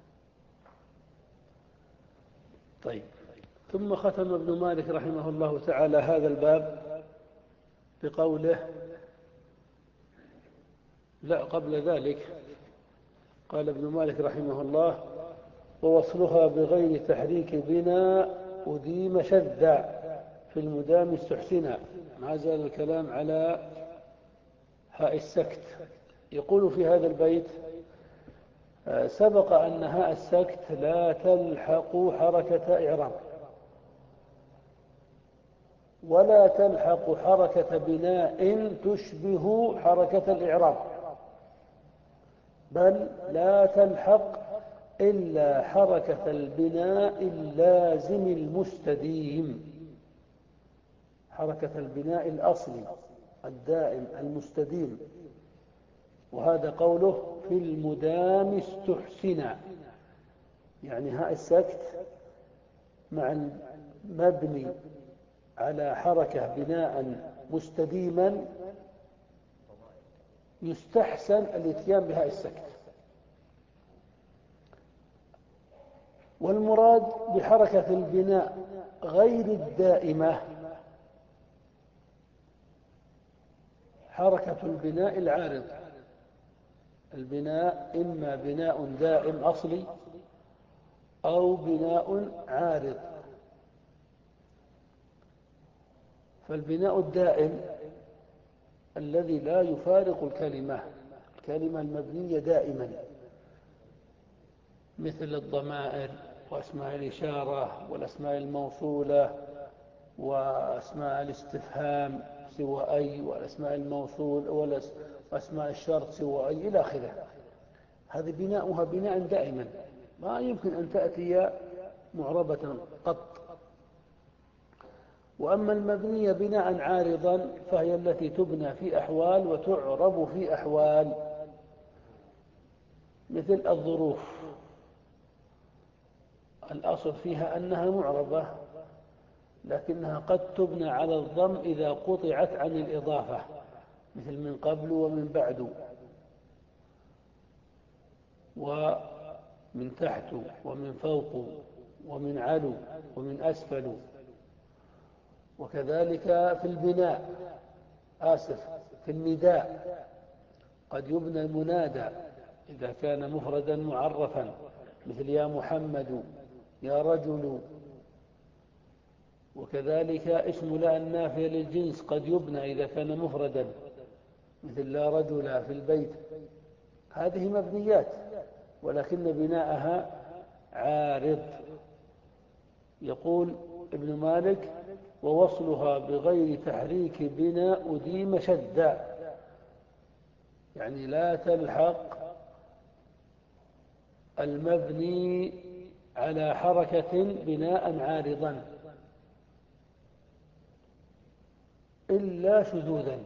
طيب، ثم ختم ابن مالك رحمه الله تعالى هذا الباب بقوله، لا قبل ذلك قال ابن مالك رحمه الله: ووصلها بغير تحريك بنا أديم شذا في المدام استحسنا. ما زال الكلام على هاء السكت. يقول في هذا البيت: سبق أن هاء السكت لا تلحق حركة إعراب ولا تلحق حركة بناء تشبه حركة الإعراب، بل لا تلحق إلا حركة البناء اللازم المستديم، حركة البناء الأصلي الدائم المستديم. وهذا قوله في المدام استحسنا، يعني هاء السكت مع المبني على حركة بناء مستديما يستحسن الاتيان بهاء السكت. والمراد بحركة البناء غير الدائمة حركة البناء العارض. البناء إما بناء دائم أصلي أو بناء عارض. فالبناء الدائم الذي لا يفارق الكلمة، الكلمة المبنية دائما، مثل الضمائر وأسماء الإشارة والأسماء الموصولة وأسماء الاستفهام سوى أي، والأسماء الموصول وأسماء الشرط سوى أي إلى آخره. هذه بناؤها بناء دائما ما يمكن أن تأتي معربة قط. وأما المبنية بناء عارضا فهي التي تبنى في أحوال وتعرب في أحوال، مثل الظروف، الأصل فيها أنها معربة لكنها قد تبنى على الضم إذا قطعت عن الإضافة، مثل من قبل ومن بعد ومن تحت ومن فوق ومن علو ومن أسفل. وكذلك في البناء آسف في النداء قد يبنى المنادى إذا كان مفردا معرفا، مثل يا محمد يا رجل. وكذلك اسم لا النافية للجنس قد يبنى إذا كان مفردا، مثل لا رجل في البيت. هذه مبنيات ولكن بناءها عارض. يقول ابن مالك: ووصلها بغير تحريك بنا أديم شدا، يعني لا تلحق المبني على حركة بناء عارضا إلا شذوذا.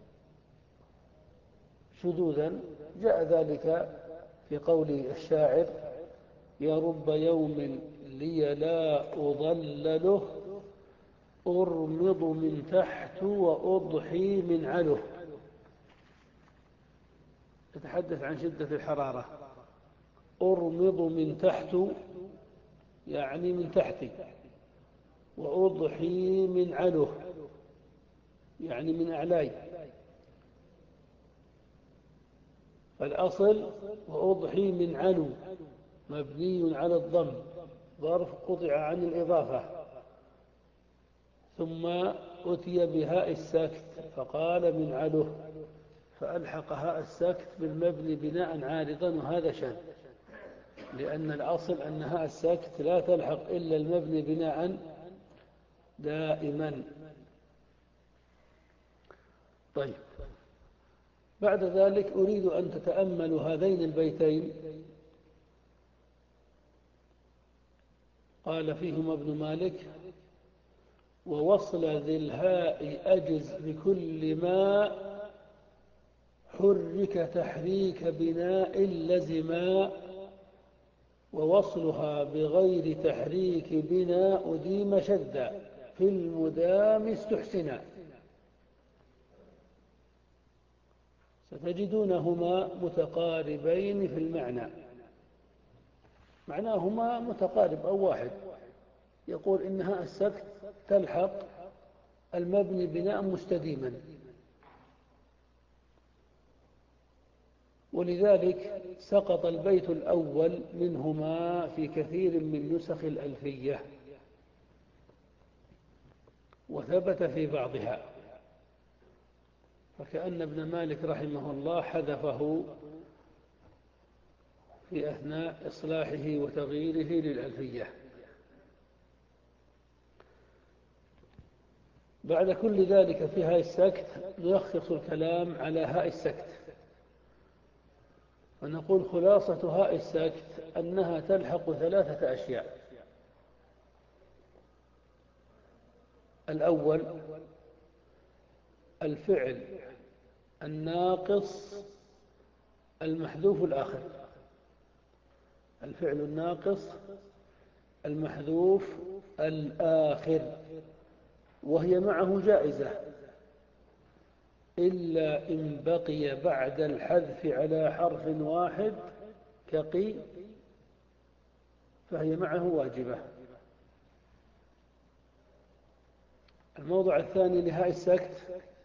شذوذا جاء ذلك في قول الشاعر: يا رب يوم لي لا أضلله أرمض من تحت وأضحي من عله. يتحدث عن شدة الحرارة. أرمض من تحت يعني من تحتي، وأضحي من عله يعني من أعلاي. فالأصل وأضحي من علو مبني على الضم، ظرف قطع عن الإضافة، ثم أتي بهاء الساكت فقال من عله، فألحق هاء الساكت بالمبني بناء عارضا، وهذا شاذ، لأن الأصل أن هاء الساكت لا تلحق إلا المبني بناء دائما. طيب، بعد ذلك أريد أن تتأملوا هذين البيتين. قال فيهما ابن مالك: ووصل ذي الهاء أجز بكل ما حرك تحريك بناء لزما، ووصلها بغير تحريك بناء أديم شدا في المدام استحسنا. ستجدونهما متقاربين في المعنى، معناهما متقارب أو واحد. يقول إن هاء السكت تلحق المبني بناء مستديما، ولذلك سقط البيت الأول منهما في كثير من نسخ الألفية، وثبت في بعضها، فكأن ابن مالك رحمه الله حذفه في أثناء إصلاحه وتغييره للألفية. بعد كل ذلك في هاء السكت نلخص الكلام على هاء السكت، ونقول خلاصة هاء السكت أنها تلحق ثلاثة أشياء. الأول الفعل الناقص المحذوف الآخر، الفعل الناقص المحذوف الآخر، وهي معه جائزة إلا إن بقي بعد الحذف على حرف واحد كقي، فهي معه واجبة. الموضع الثاني لهاء السكت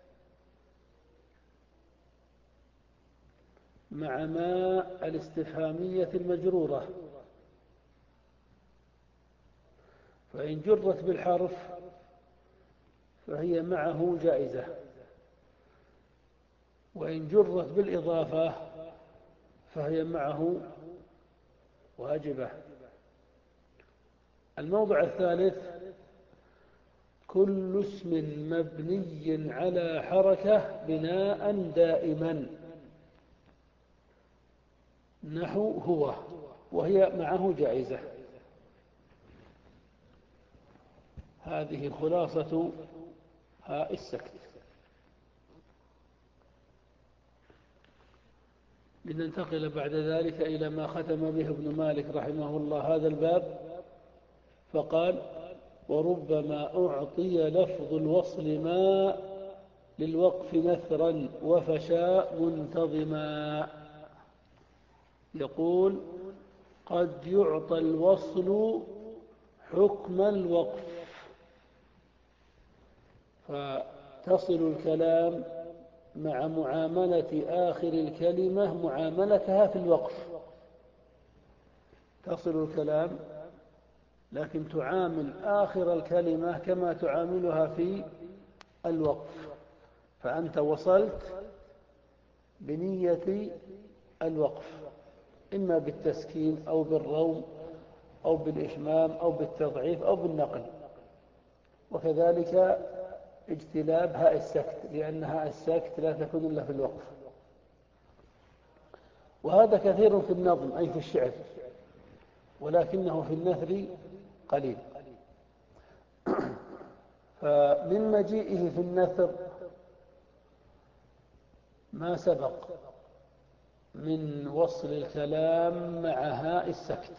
مع ما الاستفهامية المجرورة، فإن جرت بالحرف فهي معه جائزة، وإن جرت بالإضافة فهي معه واجبة. الموضع الثالث كل اسم مبني على حركة بناء دائما، نحو هو، وهي معه جائزة. هذه خلاصة هاء السكت. لننتقل بعد ذلك إلى ما ختم به ابن مالك رحمه الله هذا الباب، فقال: وربما أعطي لفظ الوصل ما للوقف نثرا وفشاء منتظما. يقول: قد يعطى الوصل حكم الوقف، فتصل الكلام مع معاملة آخر الكلمة معاملتها في الوقف. تصل الكلام لكن تعامل آخر الكلمة كما تعاملها في الوقف، فأنت وصلت بنية الوقف، إما بالتسكين أو بالروم أو بالإشمام أو بالتضعيف أو بالنقل، وكذلك اجتلاب هاء السكت، لأن هاء السكت لا تكون إلا في الوقف. وهذا كثير في النظم أي في الشعر، ولكنه في النثر قليل. فمن مجيئه في النثر ما سبق من وصل الكلام مع هاء السكت،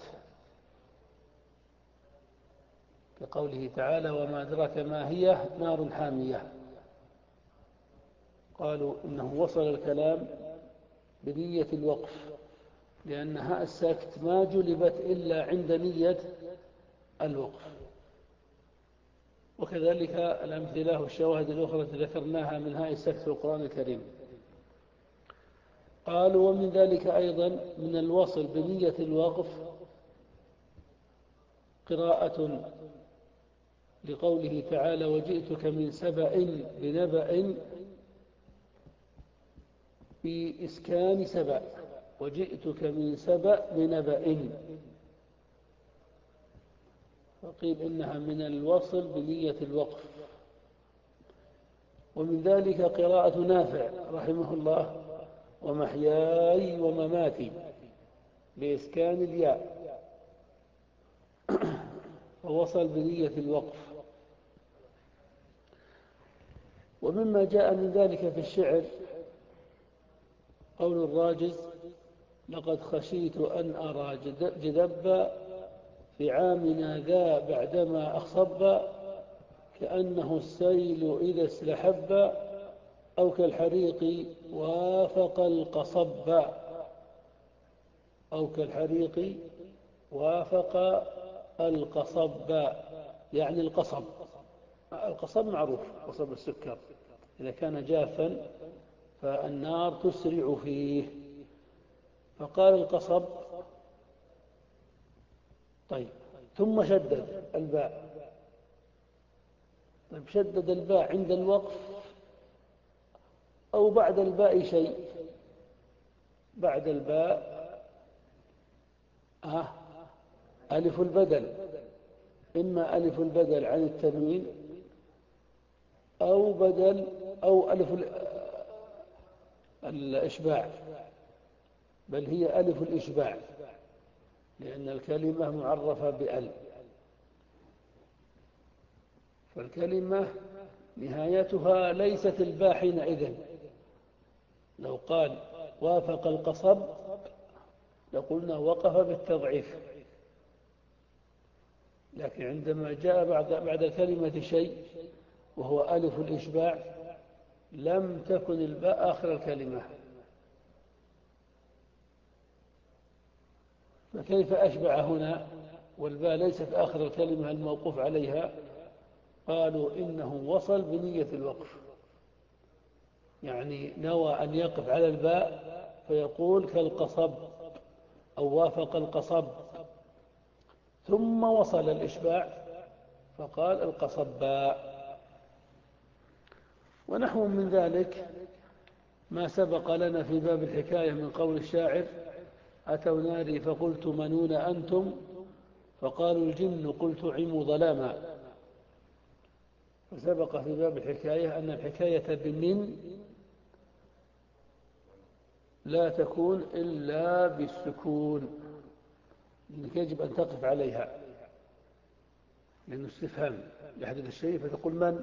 كقوله تعالى: وما أدراك ما هي نار حامية. قالوا إنه وصل الكلام بنية الوقف، لأن هاء السكت ما جلبت إلا عند نية الوقف. وكذلك الأمثلة والشواهد الأخرى التي ذكرناها من هاء السكت في القرآن الكريم. قالوا: ومن ذلك أيضا من الوصل بنية الوقف قراءة لقوله تعالى: وجئتك من سبأ بنبأ، بإسكان سبأ، وجئتك من سبأ بنبأ، فقيل إنها من الوصل بنية الوقف. ومن ذلك قراءة نافع رحمه الله: ومحياي ومماتي بإسكان الياء، ووصل بنية الوقف. ومما جاء من ذلك في الشعر قول الراجز: لقد خشيت أن أرى جدب في عامنا ذا بعدما أخصب، كأنه السيل إذا استحب، أو كالحريق وافق القصب، أو كالحريق وافق القصب، يعني القصب. القصب معروف، قصب السكر إذا كان جافا فالنار تسرع فيه، فقال القصب. طيب، ثم شدد الباء. طيب، شدد الباء عند الوقف أو بعد الباء شيء؟ بعد الباء آه ألف البدل، إما ألف البدل عن التنوين أو بدل أو ألف الإشباع، بل هي ألف الإشباع، لأن الكلمة معرفة بأل، فالكلمة نهايتها ليست الباء حينئذ. لو قال وافق القصب لقلنا وقف بالتضعيف، لكن عندما جاء بعد بعد الكلمة شيء وهو ألف الإشباع لم تكن الباء آخر الكلمة، فكيف أشبع هنا والباء ليست آخر الكلمة الموقوف عليها؟ قالوا إنه وصل بنية الوقف، يعني نوى أن يقف على الباء فيقول كالقصب أو وافق القصب، ثم وصل الإشباع فقال القصباء. ونحو من ذلك ما سبق لنا في باب الحكاية من قول الشاعر: أتوا ناري فقلت منون أنتم، فقالوا الجن قلت عموا ظلاما. فسبق في باب الحكاية أن الحكاية بمن لا تكون إلا بالسكون، لأنك يجب أن تقف عليها، لأنه استفهام يحدث الشيء، فتقول من،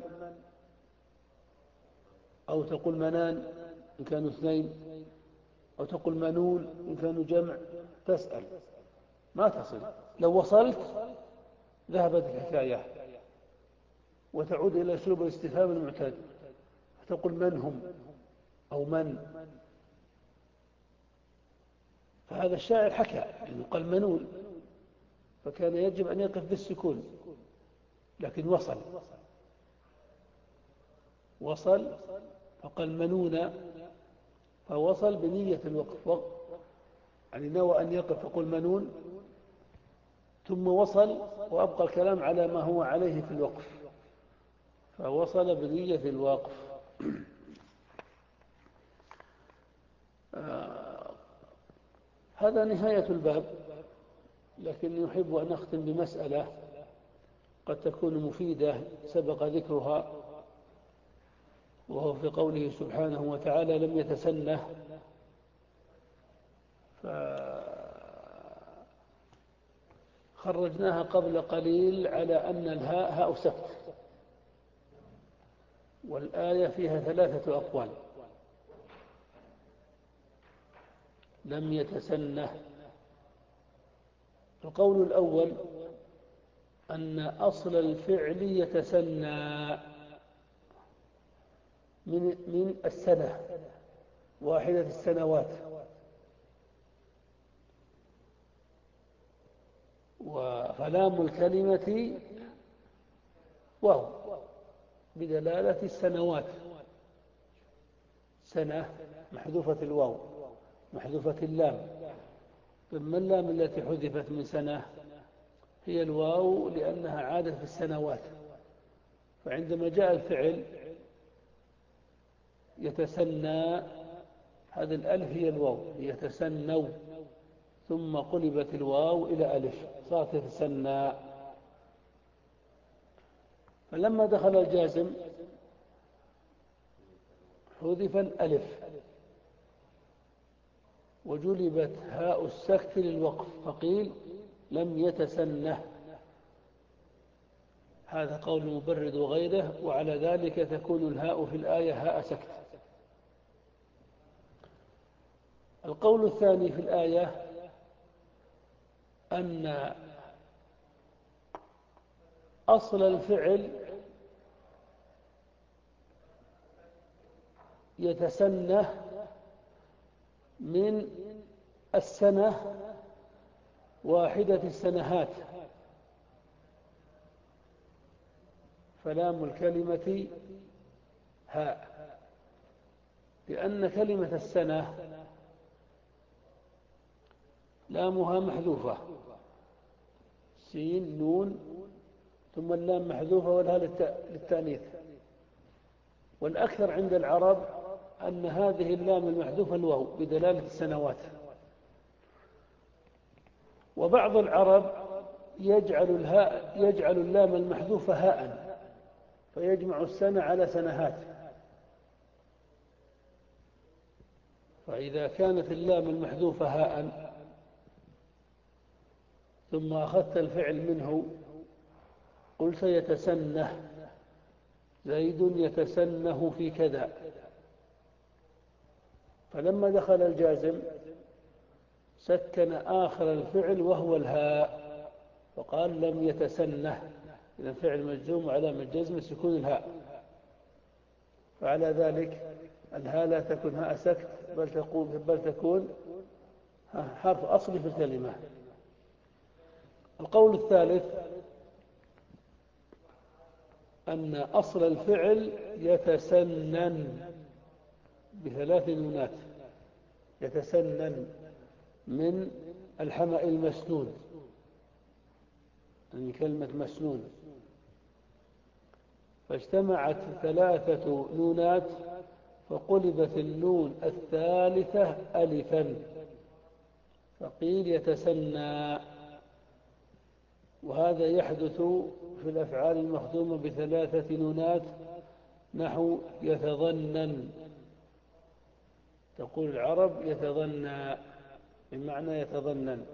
أو تقول منان إن كانوا اثنين، أو تقول منول إن كانوا جمع، تسأل ما تصل. لو وصلت ذهبت الحكاية وتعود إلى أسلوب الاستفهام المعتاد، فتقول من هم أو من. فهذا الشاعر حكى لأنه قال منول، فكان يجب أن يقف بالسكون، لكن وصل وصل فقال منون، فوصل بنية الوقف، يعني نوى أن يقف فقل منون، ثم وصل وأبقى الكلام على ما هو عليه في الوقف، فوصل بنية الوقف. آه هذا نهاية الباب، لكن يحب أن أختم بمسألة قد تكون مفيدة سبق ذكرها، وهو في قوله سبحانه وتعالى: لم يتسنه. فخرجناها قبل قليل على أن الهاء هاء سكت، والآية فيها ثلاثة أقوال. لم يتسنه. القول الأول أن أصل الفعل يتسنى من من السنة، واحدة السنوات، وفلام الكلمة واو بدلالة السنوات، سنة محذوفة الواو محذوفة اللام، ثم اللام التي حذفت من سنة هي الواو لأنها عادت في السنوات. فعندما جاء الفعل يتسنى، هذه الألف هي الواو، يتسنوا، ثم قلبت الواو إلى ألف صارت يتسنى. فلما دخل الجازم حذف الألف وجلبت هاء السكت للوقف فقيل لم يتسنه. هذا قول المبرد وغيره، وعلى ذلك تكون الهاء في الآية هاء سكت. القول الثاني في الآية أن أصل الفعل يتسنه من السنة واحدة السنهات، فلام الكلمة هاء، لأن كلمة السنة لامها محذوفة، سين نون ثم اللام محذوفة والهاء للتأنيث. والأكثر عند العرب أن هذه اللام المحذوفة الواو بدلالة السنوات. وبعض العرب يجعل الهاء يجعل اللام المحذوفة هاء فيجمع السنة على سنهات. فإذا كانت اللام المحذوفة هاء ثم أخذت الفعل منه قلت يتسنه، زيد يتسنه في كذا، فلما دخل الجازم سكن آخر الفعل وهو الهاء فقال لم يتسنه، إذا فعل مجزوم وعلامة جزم سكون الهاء. فعلى ذلك الهاء لا تكون هاء سكت بل تكون بل تكون حرف أصلي في الكلمة. القول الثالث أن أصل الفعل يتسنن بثلاث نونات، يتسنن من الحمأ المسنون، يعني كلمة مسنون، فاجتمعت ثلاثة نونات فقلبت النون الثالثة ألفا فقيل يتسنى. وهذا يحدث في الأفعال المخدومة بثلاثة نونات نحو يتظنن، تقول العرب يتظنى بمعنى يتظنن،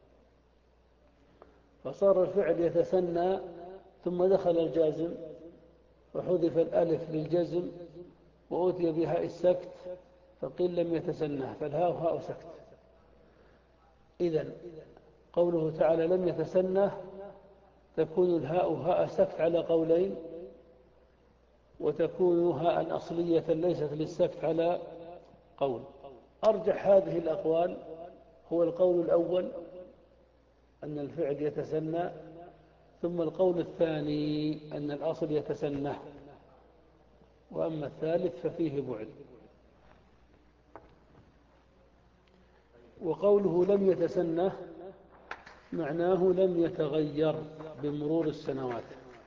فصار الفعل يتسنى ثم دخل الجازم وحذف الألف للجزم وأتي بهاء السكت فقيل لم يتسنه، فالهاء هاء سكت. إذن قوله تعالى لم يتسنه تكون الهاء هاء سكت على قولين، وتكون هاء أصلية ليست للسكت على قول. أرجح هذه الأقوال هو القول الأول أن الفعل يتسنى، ثم القول الثاني أن الأصل يتسنه، وأما الثالث ففيه بعد. وقوله لم يتسنه معناه لم يتغير بمرور السنوات.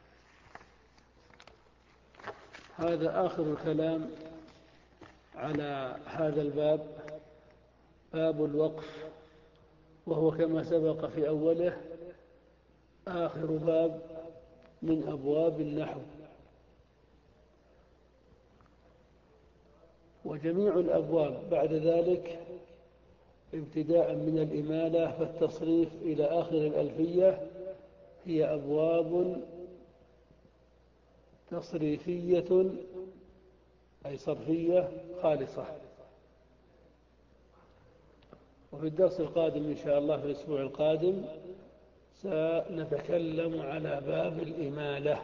هذا آخر الكلام على هذا الباب، باب الوقف، وهو كما سبق في أوله آخر باب من أبواب النحو. وجميع الأبواب بعد ذلك ابتداء من الإمالة فالتصريف إلى آخر الألفية هي أبواب تصريفية أي صرفية خالصة. وفي الدرس القادم إن شاء الله في الأسبوع القادم سنتكلم على باب الإمالة،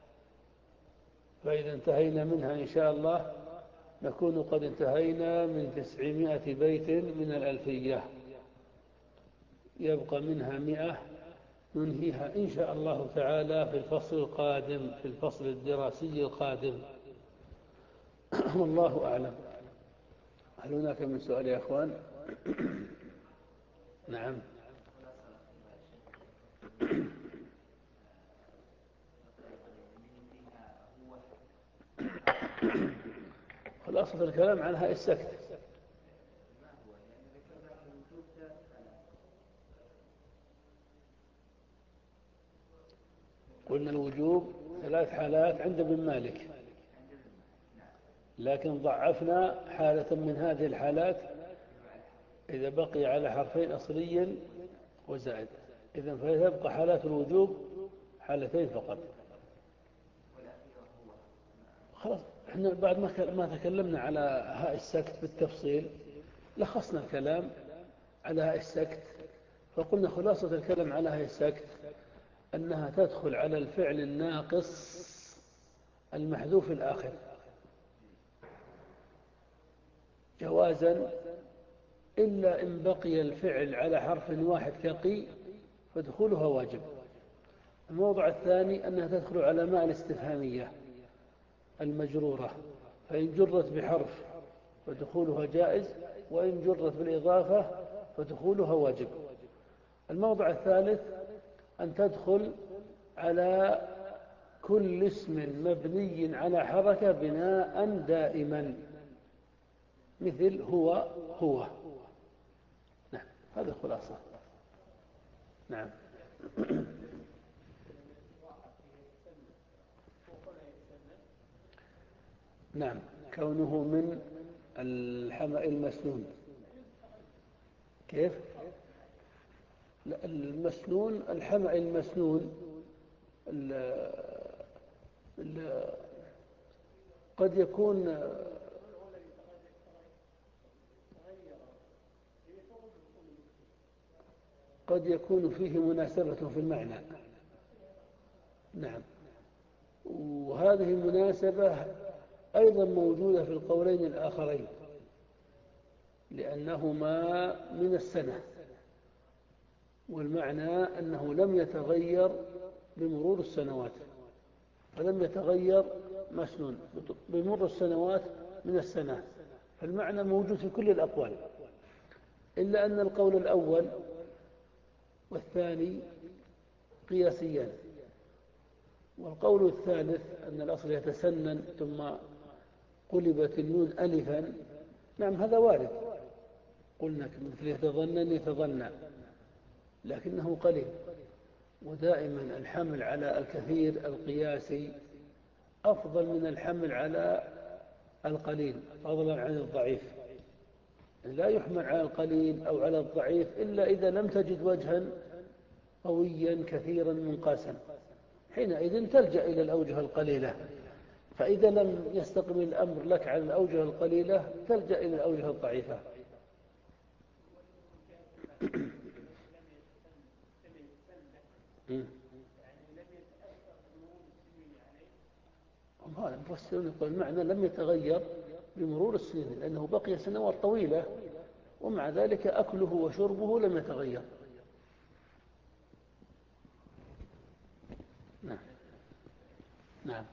فإذا انتهينا منها إن شاء الله نكون قد انتهينا من تسعمائة بيت من الألفية، يبقى منها مئة ننهيها إن شاء الله تعالى في الفصل القادم، في الفصل الدراسي القادم. والله أعلم. هل هناك من سؤال يا أخوان؟ نعم. الأصل في الكلام عن هاء السكت. قلنا الوجوب ثلاث حالات عند ابن مالك. لكن ضعفنا حالة من هذه الحالات إذا بقي على حرفين أصلي وزائد. إذن فيبقى حالات الوجوب حالتين فقط. خلاص احنا بعد ما تكلمنا على هاء السكت بالتفصيل لخصنا الكلام على هاء السكت، فقلنا خلاصة الكلام على هاء السكت أنها تدخل على الفعل الناقص المحذوف الآخر جوازا، إلا إن بقي الفعل على حرف واحد كقي فدخولها واجب. الموضع الثاني أنها تدخل على ماء الاستفهامية المجرورة، فإن جرت بحرف فدخولها جائز، وإن جرت بالإضافة فدخولها واجب. الموضع الثالث أن تدخل على كل اسم مبني على حركة بناء دائما، مثل هو هو. نعم هذا الخلاصة. نعم. نعم كونه من الحمأ المسنون. كيف؟ المسنون الحمأ المسنون ال ال قد يكون قد يكون فيه مناسبة في المعنى. نعم، وهذه المناسبة أيضا موجودة في القولين الآخرين، لأنهما من السنة، والمعنى أنه لم يتغير بمرور السنوات، فلم يتغير مسنون بمر السنوات من السنة، فالمعنى موجود في كل الأقوال، إلا أن القول الأول والثاني قياسيان، والقول الثالث أن الأصل يتسنن ثم قلبت النون ألفا. نعم هذا وارد، قلنا مثل يتظنن يتظنى، لكنه قليل، ودائما الحمل على الكثير القياسي أفضل من الحمل على القليل فضلا عن الضعيف. لا يحمل على القليل أو على الضعيف إلا إذا لم تجد وجها قويا كثيرا منقاسا، حينئذ تلجأ إلى الأوجه القليلة، فإذا لم يستقم الأمر لك على الأوجه القليلة تلجأ إلى الأوجه الضعيفة. هذا المفسرون يقول المعنى لم يتغير بمرور السنين، لأنه بقي سنوات طويلة ومع ذلك أكله وشربه لم يتغير. نعم. نعم.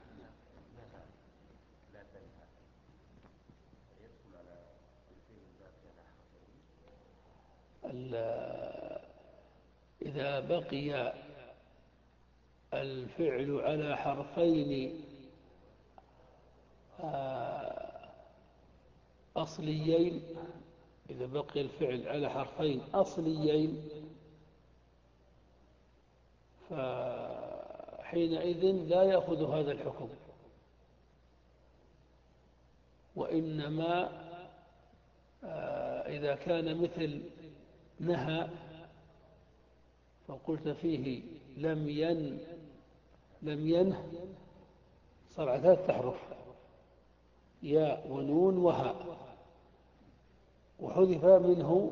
إذا بقي الفعل على حرفين أصليين، إذا بقي الفعل على حرفين أصليين فحينئذ لا يأخذ هذا الحكم، وإنما إذا كان مثل نهى فقلت فيه لم ين لم ينه، صار على ثلاثة أحرف ياء ونون وهاء، وحذف منه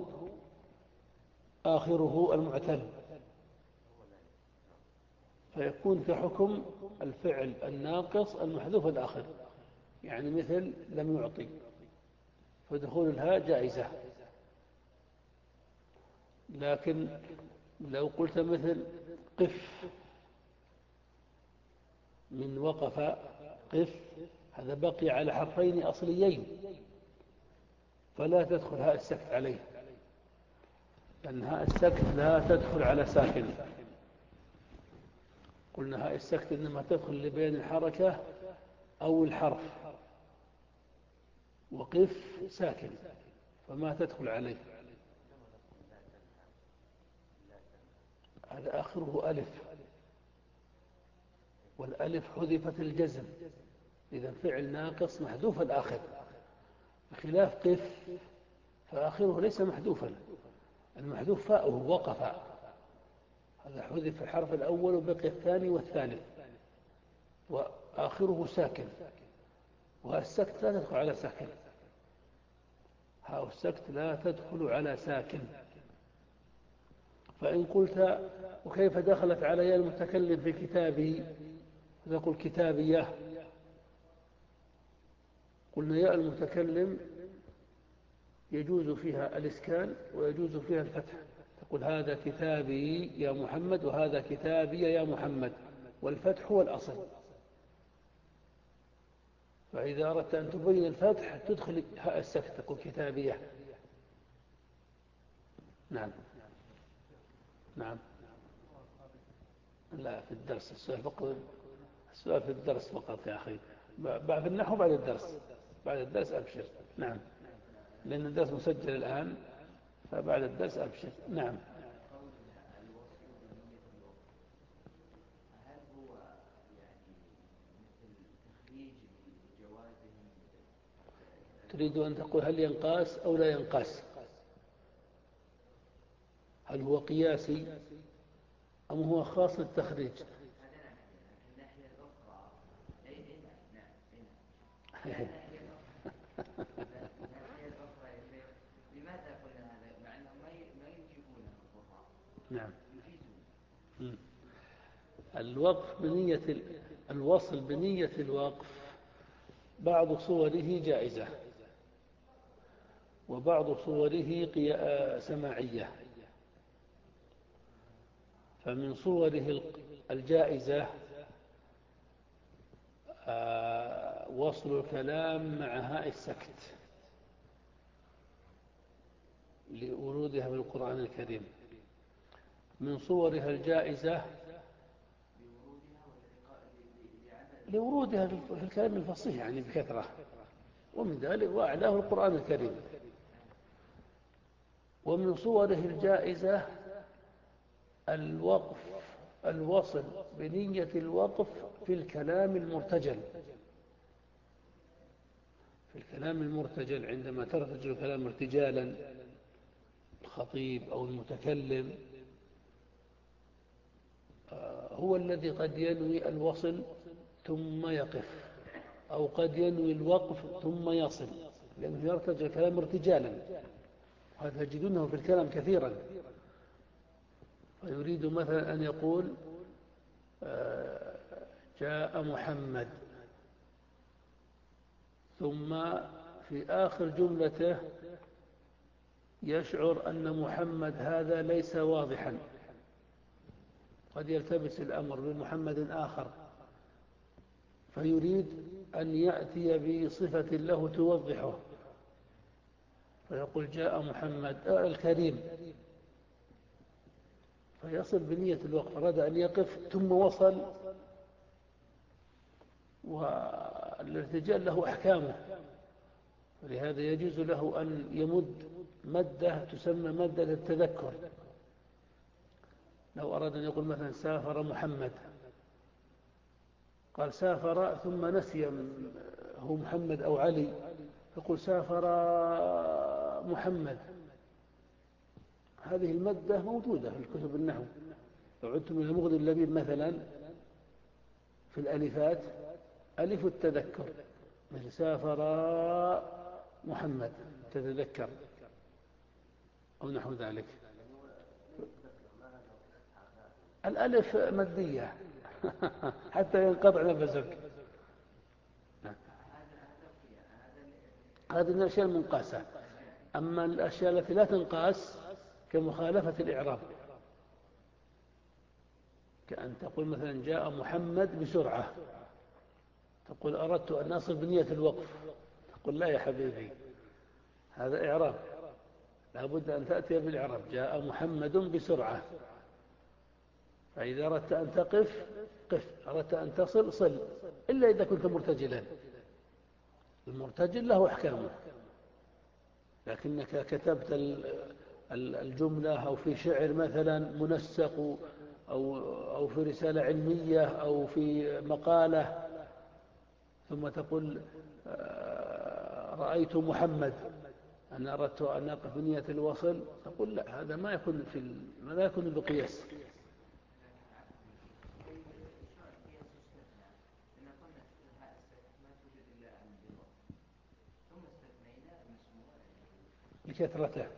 آخره المعتل، فيكون كحكم الفعل الناقص المحذوف الآخر، يعني مثل لم يعطي، فدخول الهاء جائزة. لكن لو قلت مثل قف من وقف قف، هذا بقي على حرفين أصليين فلا تدخل هاء السكت عليه، لأن هاء السكت لا تدخل على ساكن. قلنا هاء السكت إنما تدخل لبيان الحركة أو الحرف، وقف ساكن فما تدخل عليه، هذا آخره ألف، والألف حذفت الجزم إذا فعل ناقص محذوف الآخر، بخلاف قف فآخره ليس محذوفا، المحذوف فاؤه وقف، هذا حذف في الحرف الأول وبقي الثاني والثالث، وآخره ساكن، والسكت لا تدخل على ساكن، هاء السكت لا تدخل على ساكن. فإن قلت وكيف دخلت على يا المتكلم في كتابه، تقول كتابية، قلنا ياء المتكلم يجوز فيها الإسكان ويجوز فيها الفتح، تقول هذا كتابي يا محمد وهذا كتابي يا محمد، والفتح هو الأصل. فإذا أردت أن تبين الفتح تدخل هاء السكت تقول كتابية. نعم نعم. لا في الدرس السؤال فقط، السؤال في الدرس فقط يا أخي، بعد النحو بعد الدرس، بعد الدرس أبشر. نعم، لأن الدرس مسجل الآن، فبعد الدرس أبشر. نعم. تريد أن تقول هل ينقاس أو لا ينقاس، هل هو قياسي أم هو خاص للتخريج؟ لماذا قلنا هذا مع أنهم ما يجيبونه القراء؟ نعم. الوقف بنية الوصل بنية الوقف بعض صوره جائزة وبعض صوره سماعية. فمن صوره الجائزة وصل الكلام مع هاء السكت لورودها في القرآن الكريم. من صورها الجائزة لورودها في الكلام الفصيح يعني بكثرة، ومن ذلك وأعلاه القرآن الكريم. ومن صوره الجائزة الوقف، الوصل بنية الوقف في الكلام المرتجل، في الكلام المرتجل عندما ترتجل الكلام ارتجالا، الخطيب أو المتكلم هو الذي قد ينوي الوصل ثم يقف، أو قد ينوي الوقف ثم يصل، لأنه يرتجل الكلام ارتجالا، وهذا تجدونه في الكلام كثيرا. فيريد مثلا أن يقول جاء محمد، ثم في آخر جملته يشعر أن محمد هذا ليس واضحا، قد يلتبس الأمر بمحمد آخر، فيريد أن يأتي بصفة له توضحه، فيقول جاء محمد الكريم، فيصل بنية الوقف، أراد أن يقف ثم وصل، والارتجال له أحكامه، ولهذا يجوز له أن يمد مدة تسمى مدة التذكر. لو أراد أن يقول مثلا سافر محمد، قال سافر ثم نسي هو محمد أو علي، يقول سافر محمد. هذه المدة موجودة في الكتب النحو، لو عدتم إلى مغني اللبيب مثلا في الألفات ألف التذكر، مثل سافر محمد تتذكر أو نحو ذلك. الألف مادية حتى ينقطع نفسك. هذه من الأشياء المنقاسة. أما الأشياء التي لا تنقاس كمخالفة الإعراب، كأن تقول مثلا جاء محمد بسرعة، تقول أردت أن أصل بنية الوقف، تقول لا يا حبيبي، هذا إعراب، لابد أن تأتي بالإعراب جاء محمد بسرعة. فإذا أردت أن تقف قف، أردت أن تصل صل، إلا إذا كنت مرتجلا، المرتجل له أحكامه. لكنك كتبت الجملة أو في شعر مثلا منسق، أو, أو في رسالة علمية أو في مقالة، ثم تقول آه، رأيت محمد، أنا أردت أن أقف بنية الوصل، تقول لا، هذا ما يكون في ال... ما يكون بقياس. لكثرته.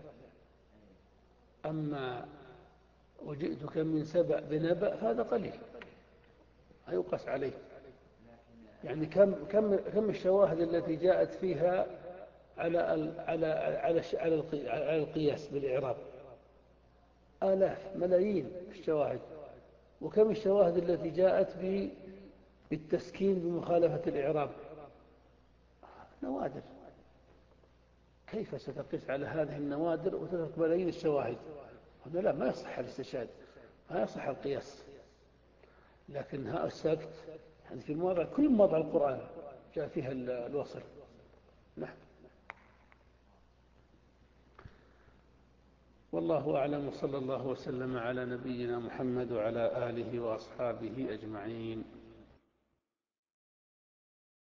أما وجئتك من سبأ بنبأ هذا قليل، لا يقاس عليه. يعني كم كم كم الشواهد التي جاءت فيها على ال على على على على القياس بالإعراب؟ آلاف ملايين الشواهد. وكم الشواهد التي جاءت بالتسكين بمخالفة الإعراب؟ نوادر. كيف ستقيس على هذه النوادر وتترك ملايين الشواهد؟ هذا لا، ما يصح الاستشهاد، ما يصح القياس. لكن ها السكت يعني في المواضع، كل مواضع القرآن جاء فيها الوصل. نعم. والله أعلم، وصلى الله وسلم على نبينا محمد وعلى آله وأصحابه أجمعين.